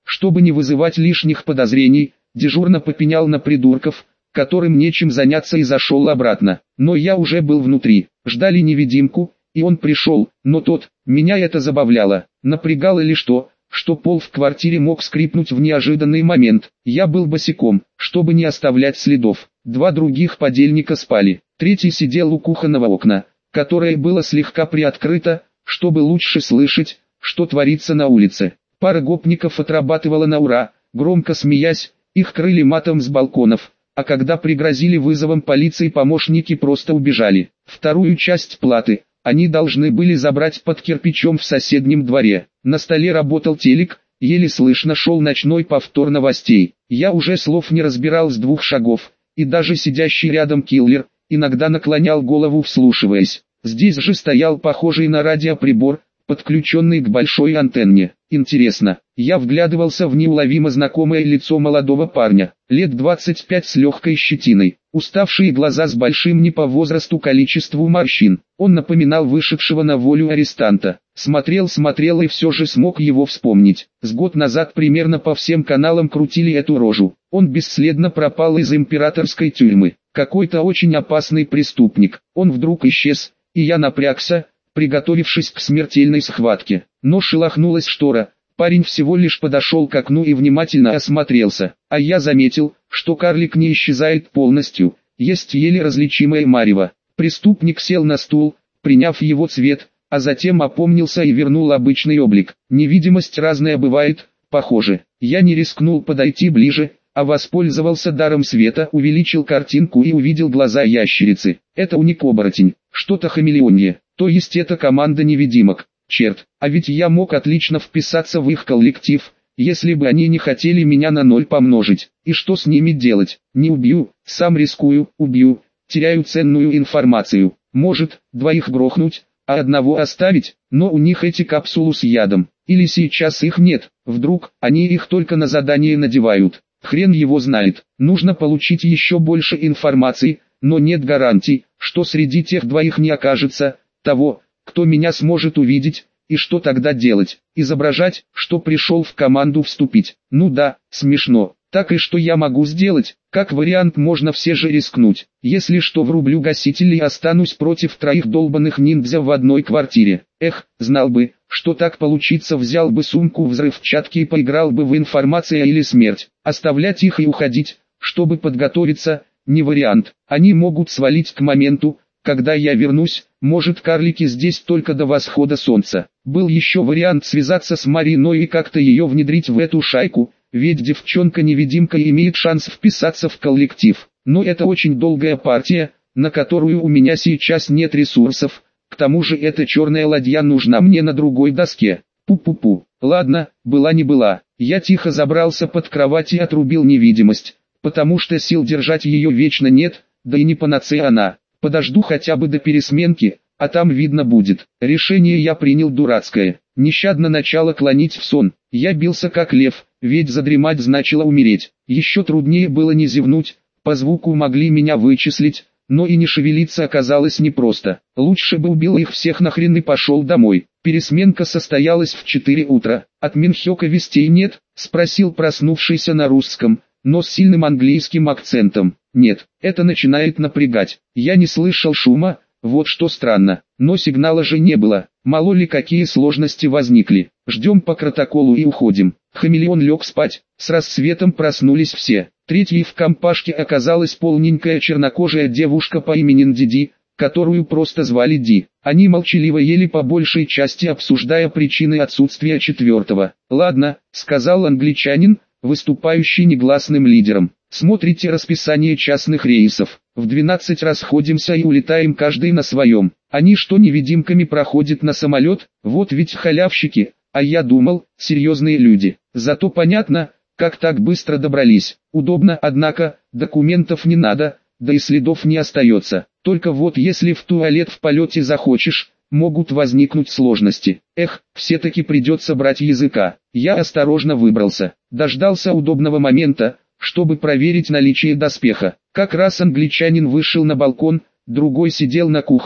Чтобы не вызывать лишних подозрений, дежурно попенял на придурков, которым нечем заняться, и зашел обратно. Но я уже был внутри, ждали невидимку, и он пришел, но тот, меня это забавляло, напрягало лишь то, что пол в квартире мог скрипнуть в неожиданный момент. Я был босиком, чтобы не оставлять следов. Два других подельника спали, третий сидел у кухонного окна, которое было слегка приоткрыто, чтобы лучше слышать, что творится на улице. Пара гопников отрабатывала на ура, громко смеясь, их крыли матом с балконов, а когда пригрозили вызовом полиции, помощники просто убежали. Вторую часть платы они должны были забрать под кирпичом в соседнем дворе. На столе работал телек, еле слышно шел ночной повтор новостей. Я уже слов не разбирал с двух шагов, и даже сидящий рядом киллер иногда наклонял голову, вслушиваясь. Здесь же стоял похожий на радиоприбор, подключенный к большой антенне. Интересно, я вглядывался в неуловимо знакомое лицо молодого парня, лет двадцать пять, с легкой щетиной, уставшие глаза с большим не по возрасту количеству морщин. Он напоминал вышедшего на волю арестанта. Смотрел, смотрел и все же смог его вспомнить. С год назад примерно по всем каналам крутили эту рожу. Он бесследно пропал из императорской тюрьмы. Какой-то очень опасный преступник. Он вдруг исчез, и я напрягся, приготовившись к смертельной схватке. Но шелохнулась штора, парень всего лишь подошел к окну и внимательно осмотрелся, а я заметил, что карлик не исчезает полностью, есть еле различимое марево. Преступник сел на стул, приняв его цвет, а затем опомнился и вернул обычный облик. Невидимость разная бывает, похоже. Я не рискнул подойти ближе, а воспользовался даром света, увеличил картинку и увидел глаза ящерицы. Это уник-оборотень, что-то хамелеонье, то есть это команда невидимок. Черт, а ведь я мог отлично вписаться в их коллектив, если бы они не хотели меня на ноль помножить. И что с ними делать? Не убью, сам рискую, убью, теряю ценную информацию. Может, двоих грохнуть, а одного оставить, но у них эти капсулы с ядом. Или сейчас их нет, вдруг они их только на задание надевают. Хрен его знает, нужно получить еще больше информации, но нет гарантий, что среди тех двоих не окажется того, кто меня сможет увидеть. И что тогда делать? Изображать, что пришел в команду вступить? Ну да, смешно. Так и что я могу сделать? Как вариант, можно все же рискнуть. Если что, врублю гаситель и останусь против троих долбанных ниндзя в одной квартире. Эх, знал бы, что так получится, взял бы сумку взрывчатки и поиграл бы в информация или смерть. Оставлять их и уходить, чтобы подготовиться, не вариант. Они могут свалить к моменту, когда я вернусь. Может, карлики здесь только до восхода солнца. Был еще вариант связаться с Мариной и как-то ее внедрить в эту шайку, ведь девчонка-невидимка имеет шанс вписаться в коллектив. Но это очень долгая партия, на которую у меня сейчас нет ресурсов. К тому же эта черная ладья нужна мне на другой доске. Пу-пу-пу. Ладно, была не была. Я тихо забрался под кровать и отрубил невидимость, потому что сил держать ее вечно нет, да и не панацея она. Подожду хотя бы до пересменки, а там видно будет. Решение я принял дурацкое. Нещадно начало клонить в сон. Я бился как лев, ведь задремать значило умереть. Еще труднее было не зевнуть, по звуку могли меня вычислить, но и не шевелиться оказалось непросто. Лучше бы убил их всех нахрен и пошел домой. Пересменка состоялась в четыре утра. От Минхёка вестей нет? Спросил проснувшийся на русском, но с сильным английским акцентом. Нет, это начинает напрягать. Я не слышал шума, вот что странно, но сигнала же не было. Мало ли какие сложности возникли. Ждем по протоколу и уходим. Хамелеон лег спать. С рассветом проснулись все. Третьей в компашке оказалась полненькая чернокожая девушка по имени Диди, которую просто звали Ди. Они молчаливо ели, по большей части обсуждая причины отсутствия четвертого. «Ладно», — сказал англичанин, выступающий негласным лидером. «Смотрите расписание частных рейсов. В двенадцать расходимся и улетаем каждый на своем. Они что, невидимками проходят на самолет? Вот ведь халявщики, а я думал, серьезные люди. Зато понятно, как так быстро добрались. Удобно, однако, документов не надо, да и следов не остается. Только вот если в туалет в полете захочешь, могут возникнуть сложности. Эх, все-таки придется брать языка». Я осторожно выбрался, дождался удобного момента, чтобы проверить наличие доспеха. Как раз англичанин вышел на балкон, другой сидел на кухне,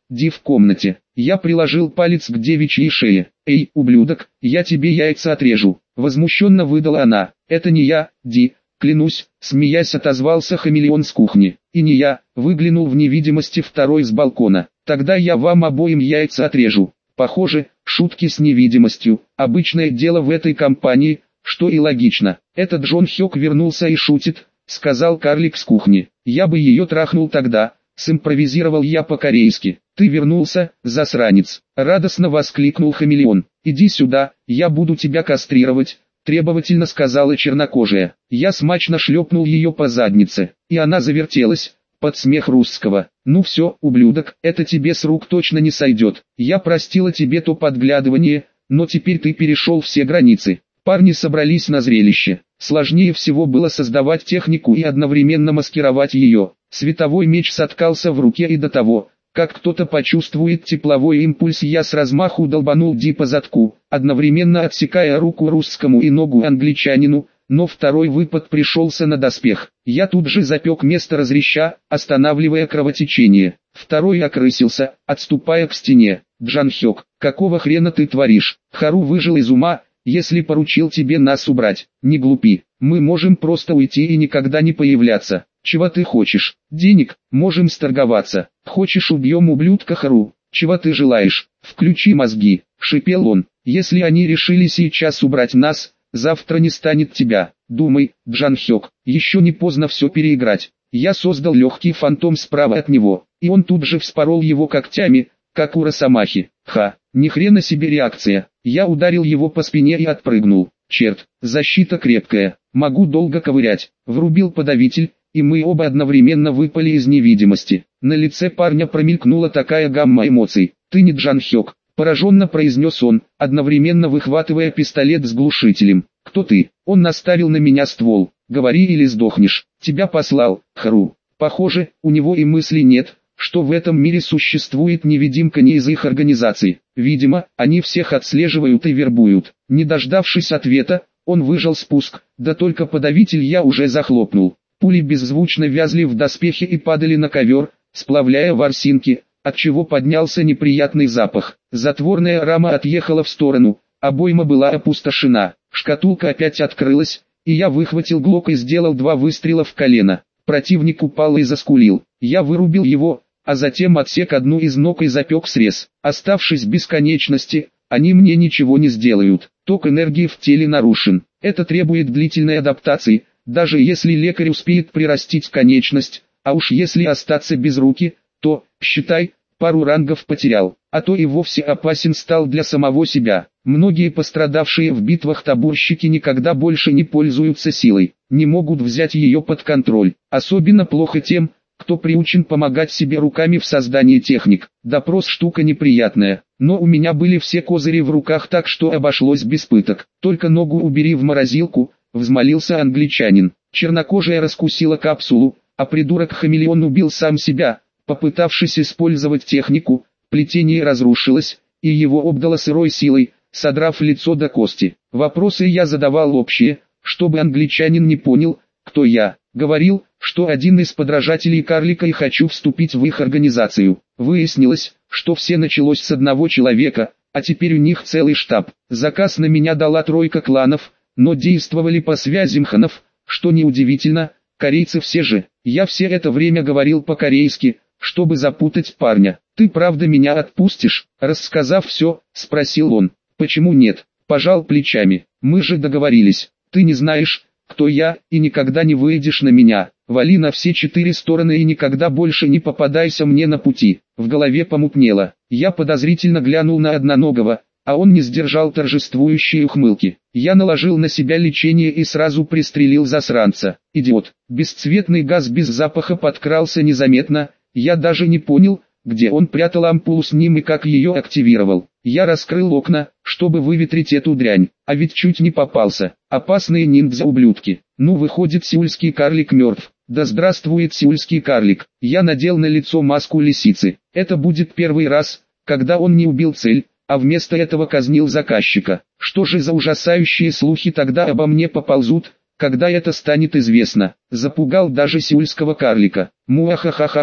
Ди в комнате. Я приложил палец к девичьей шее. «Эй, ублюдок, я тебе яйца отрежу!» Возмущенно выдала она. «Это не я, Ди, клянусь», смеясь отозвался хамелеон с кухни. «И не я», выглянул в невидимости второй с балкона. «Тогда я вам обоим яйца отрежу». Похоже, шутки с невидимостью – обычное дело в этой компании, что и логично. «Этот Джон Хёк вернулся и шутит», – сказал карлик с кухни. «Я бы ее трахнул тогда», – симпровизировал я по-корейски. «Ты вернулся, засранец», – радостно воскликнул хамелеон. «Иди сюда, я буду тебя кастрировать», – требовательно сказала чернокожая. Я смачно шлепнул ее по заднице, и она завертелась под смех русского. «Ну все, ублюдок, это тебе с рук точно не сойдет. Я простила тебе то подглядывание, но теперь ты перешел все границы». Парни собрались на зрелище. Сложнее всего было создавать технику и одновременно маскировать ее. Световой меч соткался в руке, и до того, как кто-то почувствует тепловой импульс, я с размаху долбанул Ди по задку, одновременно отсекая руку русскому и ногу англичанину, но второй выпад пришелся на доспех. Я тут же запек место разреща, останавливая кровотечение. Второй окрысился, отступая к стене. «Джан Хёк, какого хрена ты творишь? Хару выжил из ума, если поручил тебе нас убрать. Не глупи, мы можем просто уйти и никогда не появляться. Чего ты хочешь? Денег? Можем сторговаться. Хочешь, убьем ублюдка Хару? Чего ты желаешь? Включи мозги», шипел он. «Если они решили сейчас убрать нас, завтра не станет тебя. Думай, Джан Хёк, еще не поздно все переиграть». Я создал легкий фантом справа от него, и он тут же вспорол его когтями, как у росомахи. Ха, ни хрена себе реакция. Я ударил его по спине и отпрыгнул. Черт, защита крепкая, могу долго ковырять. Врубил подавитель, и мы оба одновременно выпали из невидимости. На лице парня промелькнула такая гамма эмоций. «Ты не Джан Хёк», пораженно произнес он, одновременно выхватывая пистолет с глушителем. «Кто ты?» Он наставил на меня ствол. «Говори или сдохнешь. Тебя послал Хару». Похоже, у него и мысли нет, что в этом мире существует невидимка не из их организации. Видимо, они всех отслеживают и вербуют. Не дождавшись ответа, он выжал спуск, да только подавитель я уже захлопнул. Пули беззвучно вязли в доспехе и падали на ковер, сплавляя ворсинки, отчего поднялся неприятный запах. Затворная рама отъехала в сторону, обойма была опустошена. Шкатулка опять открылась, и я выхватил глок и сделал два выстрела в колено. Противник упал и заскулил. Я вырубил его, а затем отсек одну из ног и запек срез. Оставшись без конечности, они мне ничего не сделают. Ток энергии в теле нарушен. Это требует длительной адаптации, даже если лекарь успеет прирастить конечность, а уж если остаться без руки, то, считай, пару рангов потерял, а то и вовсе опасен стал для самого себя. Многие пострадавшие в битвах таборщики никогда больше не пользуются силой, не могут взять ее под контроль. Особенно плохо тем, кто приучен помогать себе руками в создании техник. Допрос штука неприятная, но у меня были все козыри в руках, так что обошлось без пыток. «Только ногу убери в морозилку», взмолился англичанин. Чернокожая раскусила капсулу, а придурок-хамелеон убил сам себя, попытавшись использовать технику. Плетение разрушилось, и его обдало сырой силой, содрав лицо до кости. Вопросы я задавал общие, чтобы англичанин не понял, кто я. Говорил, что один из подражателей карлика и хочу вступить в их организацию. Выяснилось, что все началось с одного человека, а теперь у них целый штаб. Заказ на меня дала тройка кланов, но действовали по связям ханов, что неудивительно, корейцы все же. Я все это время говорил по-корейски, чтобы запутать парня. «Ты правда меня отпустишь?» Рассказав все, спросил он. «Почему нет?» Пожал плечами. «Мы же договорились. Ты не знаешь, кто я, и никогда не выйдешь на меня. Вали на все четыре стороны и никогда больше не попадайся мне на пути». В голове помутнело. Я подозрительно глянул на одноногого, а он не сдержал торжествующей ухмылки. Я наложил на себя лечение и сразу пристрелил засранца. Идиот. Бесцветный газ без запаха подкрался незаметно, я даже не понял, где он прятал ампулу с ним и как ее активировал. Я раскрыл окна, чтобы выветрить эту дрянь, а ведь чуть не попался. Опасные ниндзя-ублюдки. Ну, выходит, сеульский карлик мертв. Да здравствует сеульский карлик. Я надел на лицо маску лисицы. Это будет первый раз, когда он не убил цель, а вместо этого казнил заказчика. Что же за ужасающие слухи тогда обо мне поползут, когда это станет известно? Запугал даже сеульского карлика. Муахахахаха.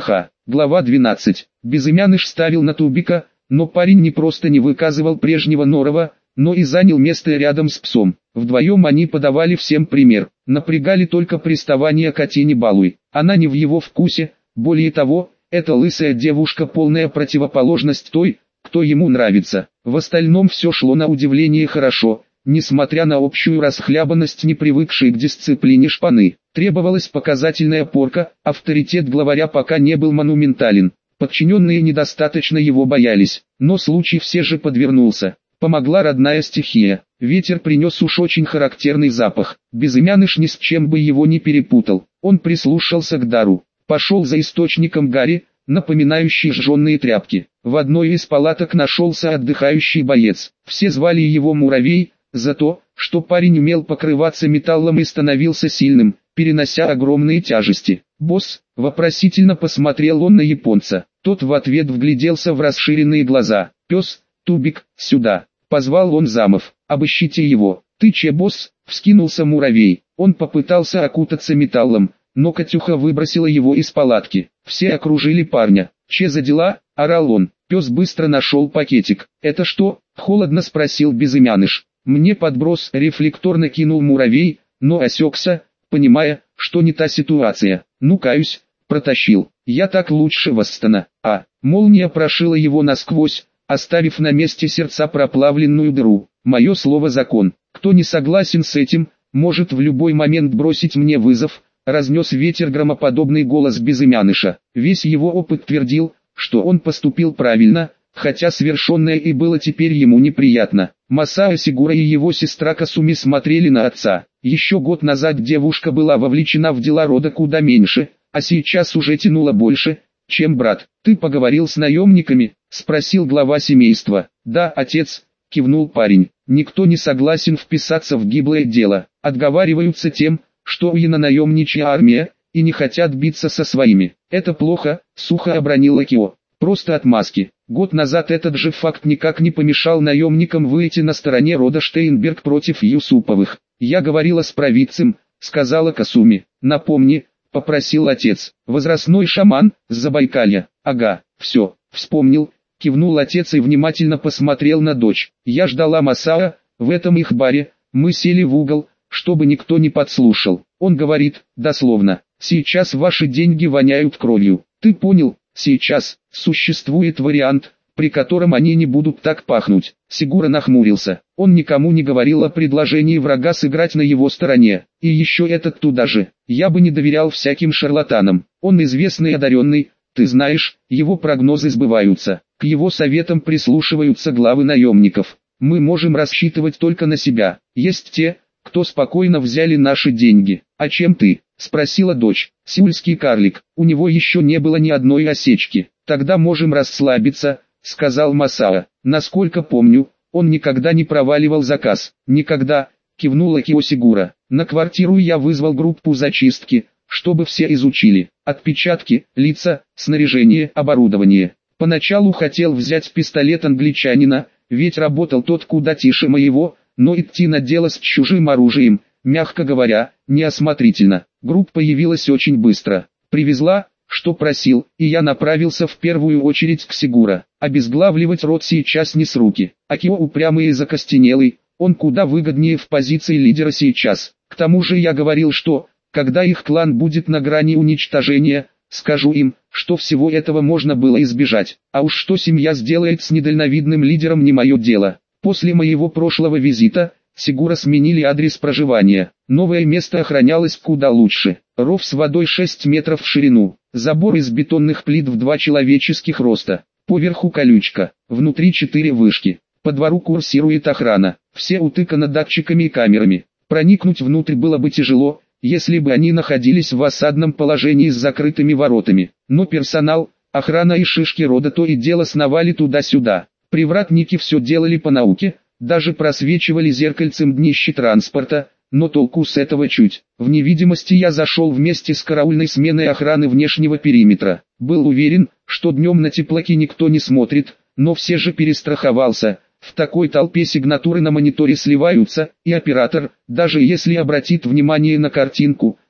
Глава двенадцать. Безымяныш ставил на Тубика, но парень не просто не выказывал прежнего норова, но и занял место рядом с псом. Вдвоем они подавали всем пример, напрягали только приставание к Атине Балуй. Она не в его вкусе, более того, эта лысая девушка полная противоположность той, кто ему нравится. В остальном все шло на удивление хорошо, несмотря на общую расхлябанность непривыкшей к дисциплине шпаны. Требовалась показательная порка, авторитет главаря пока не был монументален. Подчиненные недостаточно его боялись, но случай все же подвернулся. Помогла родная стихия. Ветер принес уж очень характерный запах. Безымяныш ни с чем бы его не перепутал. Он прислушался к дару. Пошел за источником гари, напоминающий жженые тряпки. В одной из палаток нашелся отдыхающий боец. Все звали его Муравей, за то, что парень умел покрываться металлом и становился сильным, перенося огромные тяжести. «Босс», — вопросительно посмотрел он на японца. Тот в ответ вгляделся в расширенные глаза. «Пес, Тубик, сюда!» — позвал он замов. «Обыщите его!» «Ты че, босс?» — вскинулся Муравей. Он попытался окутаться металлом, но Катюха выбросила его из палатки. Все окружили парня. «Че за дела?» — орал он. Пес быстро нашел пакетик. «Это что?» — холодно спросил Безымяныш. «Мне подброс», — рефлекторно кинул Муравей, но осекся, понимая, что не та ситуация. «Ну каюсь, протащил. Я так лучше Вастона». А, молния прошила его насквозь, оставив на месте сердца проплавленную дыру. «Мое слово закон. Кто не согласен с этим, может в любой момент бросить мне вызов», — разнес ветер громоподобный голос Безымяныша. Весь его опыт твердил, что он поступил правильно, хотя совершенное и было теперь ему неприятно. Масао Сигура и его сестра Касуми смотрели на отца. Еще год назад девушка была вовлечена в дела рода куда меньше, а сейчас уже тянула больше, чем брат. «Ты поговорил с наемниками?» — спросил глава семейства. «Да, отец», — кивнул парень. «Никто не согласен вписаться в гиблое дело. Отговариваются тем, что Уина наемничья армия, и не хотят биться со своими. Это плохо», — сухо обронил Акио. «Просто отмазки. Год назад этот же факт никак не помешал наемникам выйти на стороне рода Штейнберг против Юсуповых. Я говорила с провидцем», — сказала Касуми. «Напомни», — попросил отец. «Возрастной шаман, с Забайкалья». «Ага, все, вспомнил», — кивнул отец и внимательно посмотрел на дочь. «Я ждала Масао, в этом их баре, мы сели в угол, чтобы никто не подслушал. Он говорит, дословно, сейчас ваши деньги воняют кровью. Ты понял? Сейчас существует вариант, при котором они не будут так пахнуть». Сигура нахмурился. Он никому не говорил о предложении врага сыграть на его стороне. И еще этот туда же. «Я бы не доверял всяким шарлатанам. Он известный и одаренный, ты знаешь, его прогнозы сбываются. К его советам прислушиваются главы наемников. Мы можем рассчитывать только на себя. Есть те, кто спокойно взяли наши деньги. А чем ты?» — спросила дочь. «Сеульский карлик, у него еще не было ни одной осечки». «Тогда можем расслабиться», — сказал Масао. «Насколько помню, он никогда не проваливал заказ». «Никогда», — кивнула Кио Сигура. «На квартиру я вызвал группу зачистки, чтобы все изучили отпечатки, лица, снаряжение, оборудование. Поначалу хотел взять пистолет англичанина, ведь работал тот куда тише моего, но идти на дело с чужим оружием, мягко говоря, неосмотрительно. Группа явилась очень быстро. Привезла, что просил, и я направился в первую очередь к Сигура. Обезглавливать род сейчас не с руки. Акио упрямый и закостенелый, он куда выгоднее в позиции лидера сейчас. К тому же я говорил, что, когда их клан будет на грани уничтожения, скажу им, что всего этого можно было избежать. А уж что семья сделает с недальновидным лидером, не мое дело. После моего прошлого визита, Сигура сменили адрес проживания. Новое место охранялось куда лучше. Ров с водой шесть метров в ширину. Забор из бетонных плит в два человеческих роста. Поверху колючка. Внутри четыре вышки. По двору курсирует охрана. Все утыканы датчиками и камерами. Проникнуть внутрь было бы тяжело, если бы они находились в осадном положении с закрытыми воротами. Но персонал, охрана и шишки рода то и дело сновали туда-сюда. Привратники все делали по науке, даже просвечивали зеркальцем днище транспорта, но толку с этого чуть. В невидимости я зашел вместе с караульной сменой охраны внешнего периметра. Был уверен, что днем на теплаки никто не смотрит, но все же перестраховался. В такой толпе сигнатуры на мониторе сливаются, и оператор, даже если обратит внимание на картинку,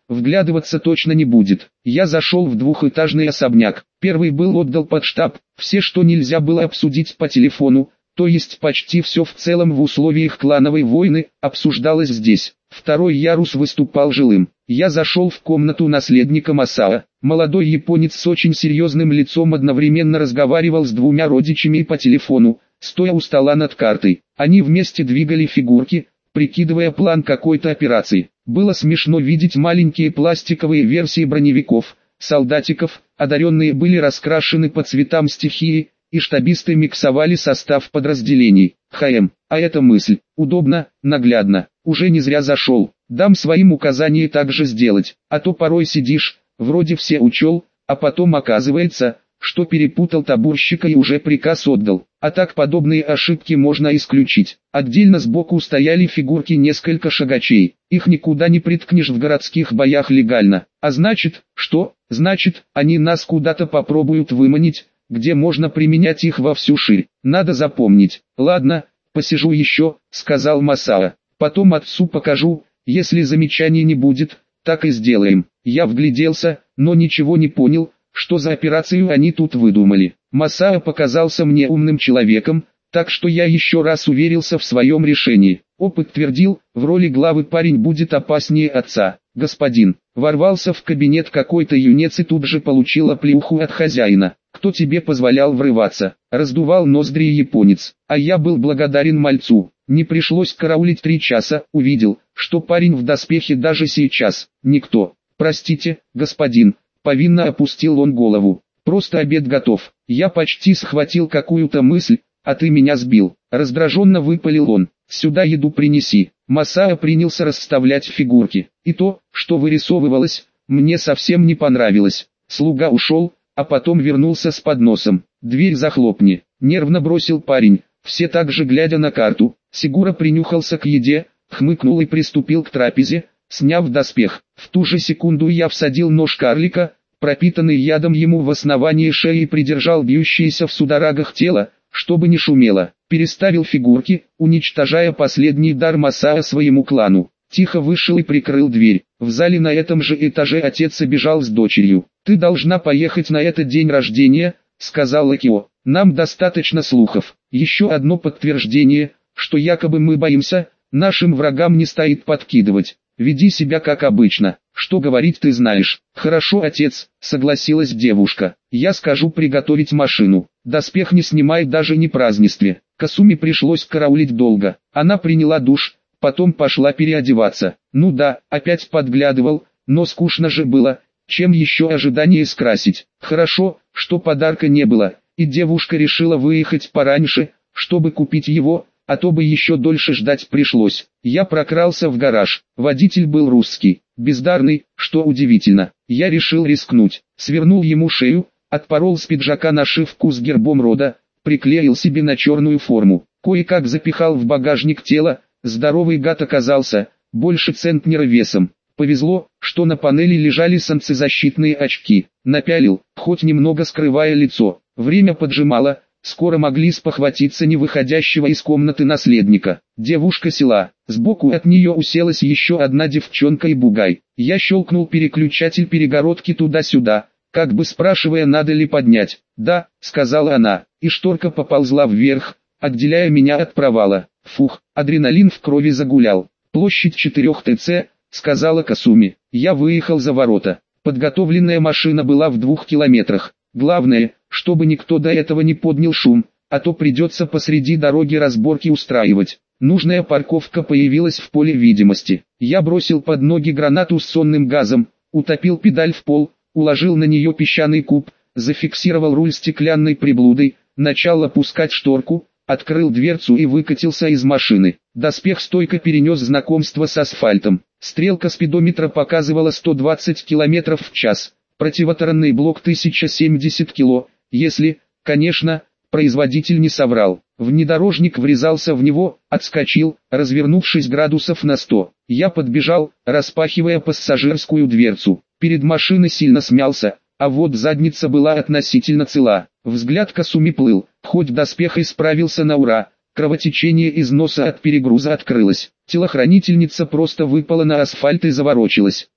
вглядываться точно не будет. Я зашел в двухэтажный особняк. Первый был отдал под штаб. Все, что нельзя было обсудить по телефону, то есть почти все в целом в условиях клановой войны, обсуждалось здесь. Второй ярус выступал жилым. Я зашел в комнату наследника Масао. Молодой японец с очень серьезным лицом одновременно разговаривал с двумя родичами по телефону, стоя у стола над картой. Они вместе двигали фигурки, прикидывая план какой-то операции. Было смешно видеть маленькие пластиковые версии броневиков, солдатиков, одаренные были раскрашены по цветам стихии, и штабисты миксовали состав подразделений. ХМ, а это мысль, удобно, наглядно, уже не зря зашел. Дам своим указания также сделать, а то порой сидишь, вроде все учел, а потом оказывается, что перепутал табурщика и уже приказ отдал. А так подобные ошибки можно исключить. Отдельно сбоку стояли фигурки несколько шагачей. Их никуда не приткнешь в городских боях легально. А значит, что? Значит, они нас куда-то попробуют выманить, где можно применять их во всю ширь. Надо запомнить. Ладно, посижу еще, сказал Масао. Потом отцу покажу, если замечаний не будет, так и сделаем. Я вгляделся, но ничего не понял, что за операцию они тут выдумали. Масао показался мне умным человеком, так что я еще раз уверился в своем решении. Опыт твердил, в роли главы парень будет опаснее отца. Господин, ворвался в кабинет какой-то юнец и тут же получил оплеуху от хозяина. Кто тебе позволял врываться? Раздувал ноздри японец. А я был благодарен мальцу. Не пришлось караулить три часа, увидел, что парень в доспехе даже сейчас. Никто. Простите, господин. Повинно опустил он голову. Просто обед готов. Я почти схватил какую-то мысль, а ты меня сбил. Раздраженно выпалил он. Сюда еду принеси. Масао принялся расставлять фигурки. И то, что вырисовывалось, мне совсем не понравилось. Слуга ушел, а потом вернулся с подносом. Дверь захлопни. Нервно бросил парень, все так же глядя на карту. Сигура принюхался к еде, хмыкнул и приступил к трапезе, сняв доспех. В ту же секунду я всадил нож карлика, пропитанный ядом ему в основание шеи, и придержал бьющееся в судорогах тело, чтобы не шумело. Переставил фигурки, уничтожая последний дар Масао своему клану. Тихо вышел и прикрыл дверь. В зале на этом же этаже отец обежал с дочерью. «Ты должна поехать на этот день рождения», — сказал Акио. «Нам достаточно слухов. Еще одно подтверждение, что якобы мы боимся, нашим врагам не стоит подкидывать. Веди себя как обычно. Что говорить ты знаешь». «Хорошо, отец», — согласилась девушка. «Я скажу приготовить машину. Доспех не снимай даже не празднестве». Касуми пришлось караулить долго. Она приняла душ, потом пошла переодеваться. Ну да, опять подглядывал, но скучно же было. Чем еще ожидание скрасить? Хорошо, что подарка не было, и девушка решила выехать пораньше, чтобы купить его, а то бы еще дольше ждать пришлось. Я прокрался в гараж. Водитель был русский, бездарный, что удивительно. Я решил рискнуть. Свернул ему шею, отпорол с пиджака нашивку с гербом рода, приклеил себе на черную форму. Кое-как запихал в багажник тело. Здоровый гад оказался, больше центнера весом. Повезло, что на панели лежали солнцезащитные очки. Напялил, хоть немного скрывая лицо. Время поджимало, скоро могли спохватиться не выходящего из комнаты наследника. Девушка села, сбоку от нее уселась еще одна девчонка и бугай. Я щелкнул переключатель перегородки туда-сюда, как бы спрашивая, надо ли поднять. «Да», — сказала она, и шторка поползла вверх, отделяя меня от провала. Фух, адреналин в крови загулял. «Площадь четырех ТЦ», — сказала Касуми. Я выехал за ворота. Подготовленная машина была в двух километрах. Главное, чтобы никто до этого не поднял шум, а то придется посреди дороги разборки устраивать. Нужная парковка появилась в поле видимости. Я бросил под ноги гранату с сонным газом, утопил педаль в пол, уложил на нее песчаный куб, зафиксировал руль стеклянной приблудой, начал опускать шторку, открыл дверцу и выкатился из машины. Доспех стойко перенес знакомство с асфальтом. Стрелка спидометра показывала сто двадцать километров в час. Противотаранный блок тысяча семьдесят кило, если, конечно, производитель не соврал. Внедорожник врезался в него, отскочил, развернувшись градусов на сто. Я подбежал, распахивая пассажирскую дверцу. Перед машиной сильно смялся, а вот задница была относительно цела. Взгляд Касуми плыл, хоть доспех и справился на ура. Кровотечение из носа от перегруза открылось. Телохранительница просто выпала на асфальт и заворочилась.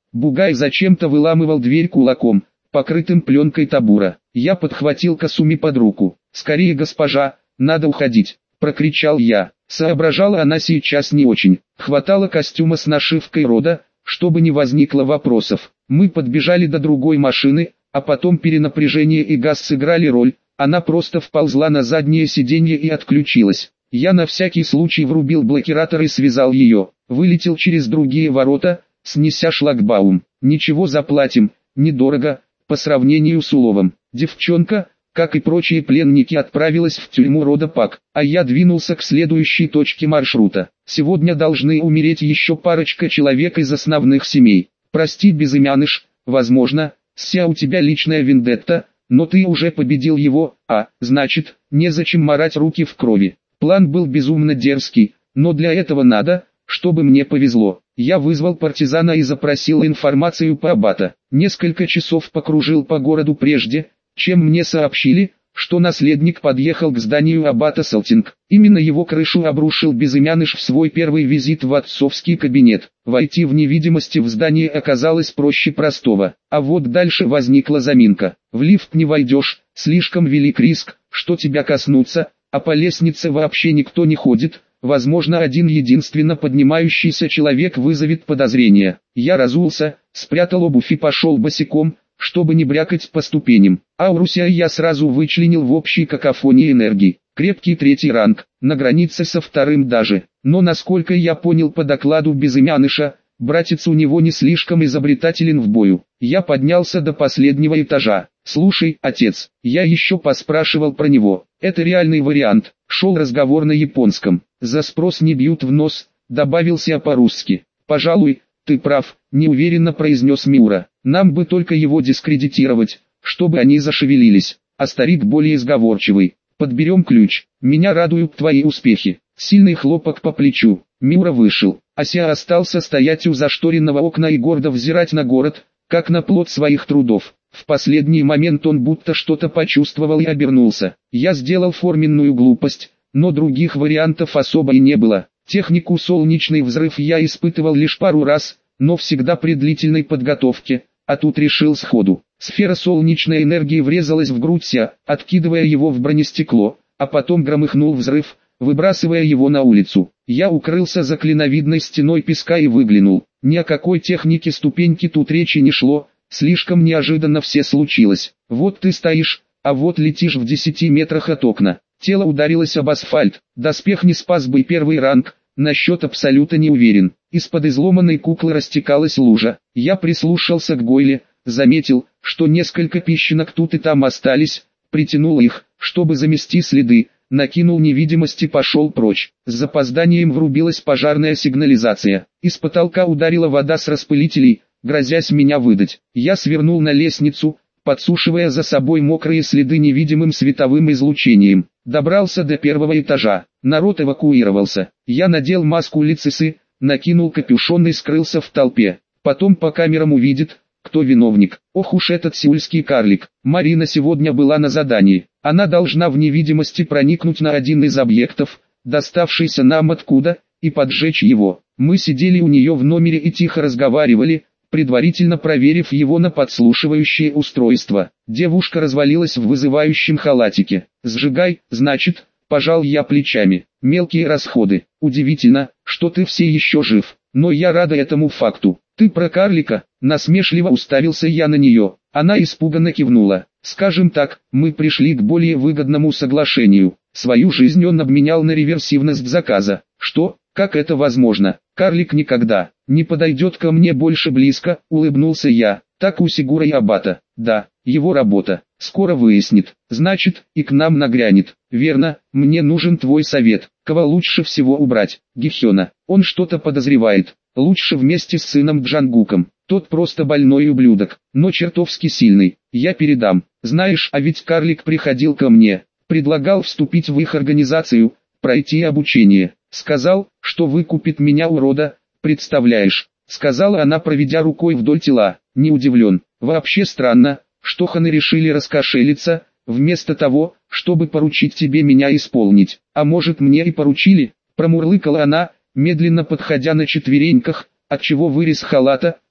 Бугай зачем-то выламывал дверь кулаком, покрытым пленкой табура. Я подхватил Касуми под руку. «Скорее, госпожа, надо уходить!» – прокричал я. Соображала она сейчас не очень. Хватало костюма с нашивкой рода, чтобы не возникло вопросов. Мы подбежали до другой машины, а потом перенапряжение и газ сыграли роль. Она просто вползла на заднее сиденье и отключилась. Я на всякий случай врубил блокиратор и связал ее. Вылетел через другие ворота, снеся шлагбаум. «Ничего, заплатим, недорого, по сравнению с уловом». Девчонка, как и прочие пленники, отправилась в тюрьму рода Пак, а я двинулся к следующей точке маршрута. Сегодня должны умереть еще парочка человек из основных семей. Прости, безымяныш, возможно, Ся у тебя личная вендетта, но ты уже победил его, а, значит, незачем морать руки в крови. План был безумно дерзкий, но для этого надо, чтобы мне повезло. Я вызвал партизана и запросил информацию по аббата. Несколько часов покружил по городу прежде, чем мне сообщили, что наследник подъехал к зданию аббата Салтинг. Именно его крышу обрушил безымяныш в свой первый визит в отцовский кабинет. Войти в невидимости в здание оказалось проще простого. А вот дальше возникла заминка. В лифт не войдешь, слишком велик риск, что тебя коснутся, а по лестнице вообще никто не ходит. Возможно, один единственно поднимающийся человек вызовет подозрение. Я разулся, спрятал обувь и пошел босиком, чтобы не брякать по ступеням. Ауруся я сразу вычленил в общей какофонии энергии. Крепкий третий ранг, на границе со вторым даже. Но насколько я понял по докладу безымяныша, братец у него не слишком изобретателен в бою. Я поднялся до последнего этажа. «Слушай, отец, я еще поспрашивал про него. Это реальный вариант». Шел разговор на японском. «За спрос не бьют в нос», добавился по-русски. «Пожалуй, ты прав», неуверенно произнес Миура. «Нам бы только его дискредитировать, чтобы они зашевелились». А старик более сговорчивый. «Подберем ключ. Меня радуют твои успехи». Сильный хлопок по плечу. Миура вышел. Ася остался стоять у зашторенного окна и гордо взирать на город, как на плод своих трудов. В последний момент он будто что-то почувствовал и обернулся. Я сделал форменную глупость, но других вариантов особо и не было. Технику «Солнечный взрыв» я испытывал лишь пару раз, но всегда при длительной подготовке, а тут решил сходу. Сфера солнечной энергии врезалась в грудь Ся, откидывая его в бронестекло, а потом громыхнул взрыв, выбрасывая его на улицу. Я укрылся за клиновидной стеной песка и выглянул. Ни о какой технике ступеньки тут речи не шло, слишком неожиданно все случилось. Вот ты стоишь, а вот летишь в десяти метрах от окна. Тело ударилось об асфальт, доспех не спас бы и первый ранг, насчет абсолюта не уверен. Из-под изломанной куклы растекалась лужа. Я прислушался к Гойле, заметил, что несколько песчинок тут и там остались, притянул их, чтобы замести следы, накинул невидимость и пошел прочь. С запозданием врубилась пожарная сигнализация. Из потолка ударила вода с распылителей, грозясь меня выдать. Я свернул на лестницу, подсушивая за собой мокрые следы невидимым световым излучением. Добрался до первого этажа. Народ эвакуировался. Я надел маску Лицисы, накинул капюшон и скрылся в толпе. Потом по камерам увидит, кто виновник. Ох уж этот сеульский карлик. Марина сегодня была на задании. Она должна в невидимости проникнуть на один из объектов, доставшийся нам откуда, и поджечь его. Мы сидели у нее в номере и тихо разговаривали, предварительно проверив его на подслушивающее устройство. Девушка развалилась в вызывающем халатике. «Сжигай, значит», пожал я плечами. «Мелкие расходы. Удивительно, что ты все еще жив. Но я рада этому факту. Ты про карлика?» Насмешливо уставился я на нее. Она испуганно кивнула. «Скажем так, мы пришли к более выгодному соглашению. Свою жизнь он обменял на реверсивность заказа». «Что? Как это возможно? Карлик никогда не подойдет ко мне больше близко», улыбнулся я. «Так у Сигура и Аббата. Да, его работа. Скоро выяснит. Значит, и к нам нагрянет». «Верно, мне нужен твой совет. Кого лучше всего убрать?» «Гихёна. Он что-то подозревает. Лучше вместе с сыном Джангуком. Тот просто больной ублюдок, но чертовски сильный. Я передам. Знаешь, а ведь карлик приходил ко мне, предлагал вступить в их организацию, пройти обучение. Сказал, что выкупит меня у рода, представляешь?» Сказала она, проведя рукой вдоль тела. Не удивлен. Вообще странно, что ханы решили раскошелиться, вместо того, чтобы поручить тебе меня исполнить. А может, мне и поручили? Промурлыкала она, медленно подходя на четвереньках, отчего вырез халата,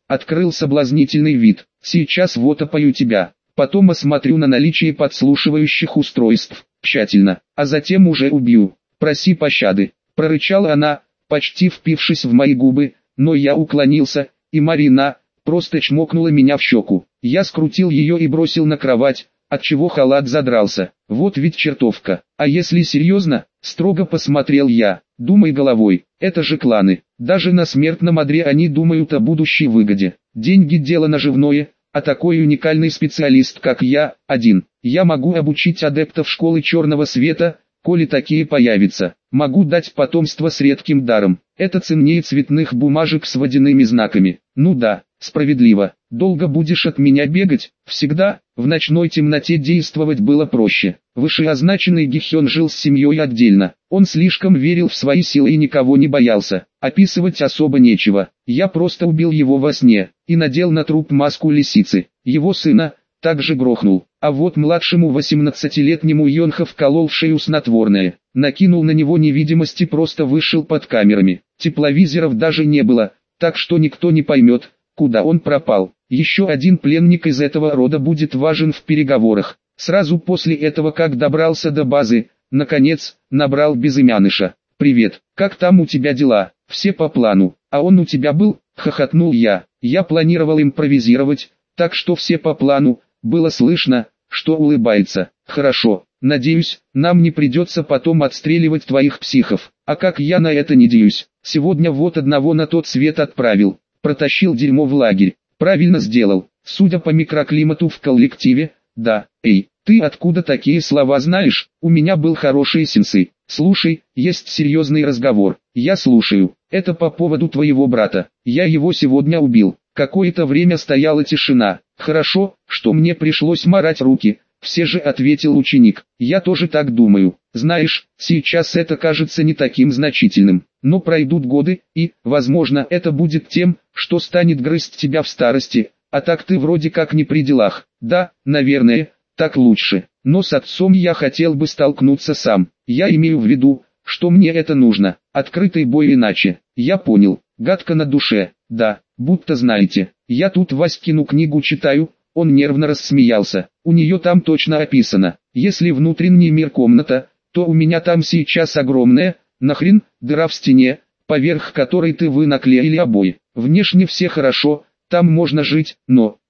открыл соблазнительный вид. Сейчас вот опою тебя, потом осмотрю на наличие подслушивающих устройств, тщательно, а затем уже убью. Проси пощады, прорычала она, почти впившись в мои губы, но я уклонился, и Марина просто чмокнула меня в щеку. Я скрутил ее и бросил на кровать, отчего халат задрался. Вот ведь чертовка. А если серьезно, строго посмотрел я, думай головой, это же кланы. Даже на смертном одре они думают о будущей выгоде. Деньги дело наживное, а такой уникальный специалист как я, один. Я могу обучить адептов школы черного света, коли такие появятся. Могу дать потомство с редким даром. Это ценнее цветных бумажек с водяными знаками. Ну да, справедливо. Долго будешь от меня бегать? Всегда. В ночной темноте действовать было проще. Вышеозначенный Гихён жил с семьей отдельно. Он слишком верил в свои силы и никого не боялся. Описывать особо нечего. Я просто убил его во сне и надел на труп маску лисицы. Его сына также грохнул. А вот младшему восемнадцатилетнему Йонха вколол в шею снотворное. Накинул на него невидимость и просто вышел под камерами. Тепловизоров даже не было, так что никто не поймет, куда он пропал. Еще один пленник из этого рода будет важен в переговорах. Сразу после этого, как добрался до базы, наконец, набрал безымяныша. «Привет, как там у тебя дела? Все по плану. А он у тебя был?» — хохотнул я. Я планировал импровизировать, так что все по плану. Было слышно, что улыбается. «Хорошо, надеюсь, нам не придется потом отстреливать твоих психов. А как я на это надеюсь? Сегодня вот одного на тот свет отправил. Протащил дерьмо в лагерь. Правильно сделал. Судя по микроклимату в коллективе, да. Эй, ты откуда такие слова знаешь? У меня был хороший сенсей. Слушай, есть серьезный разговор. Я слушаю. Это по поводу твоего брата. Я его сегодня убил». Какое-то время стояла тишина. «Хорошо, что мне пришлось марать руки», — все же ответил ученик. «Я тоже так думаю. Знаешь, сейчас это кажется не таким значительным. Но пройдут годы, и, возможно, это будет тем, что станет грызть тебя в старости. А так ты вроде как не при делах. Да, наверное, так лучше. Но с отцом я хотел бы столкнуться сам. Я имею в виду, что мне это нужно. Открытый бой иначе. Я понял. Гадко на душе. Да, будто знаете. Я тут Васькину книгу читаю». Он нервно рассмеялся. «У нее там точно описано. Если внутренний мир комната, то у меня там сейчас огромная, нахрен, дыра в стене, поверх которой ты вы наклеили обои. Внешне все хорошо, там можно жить, но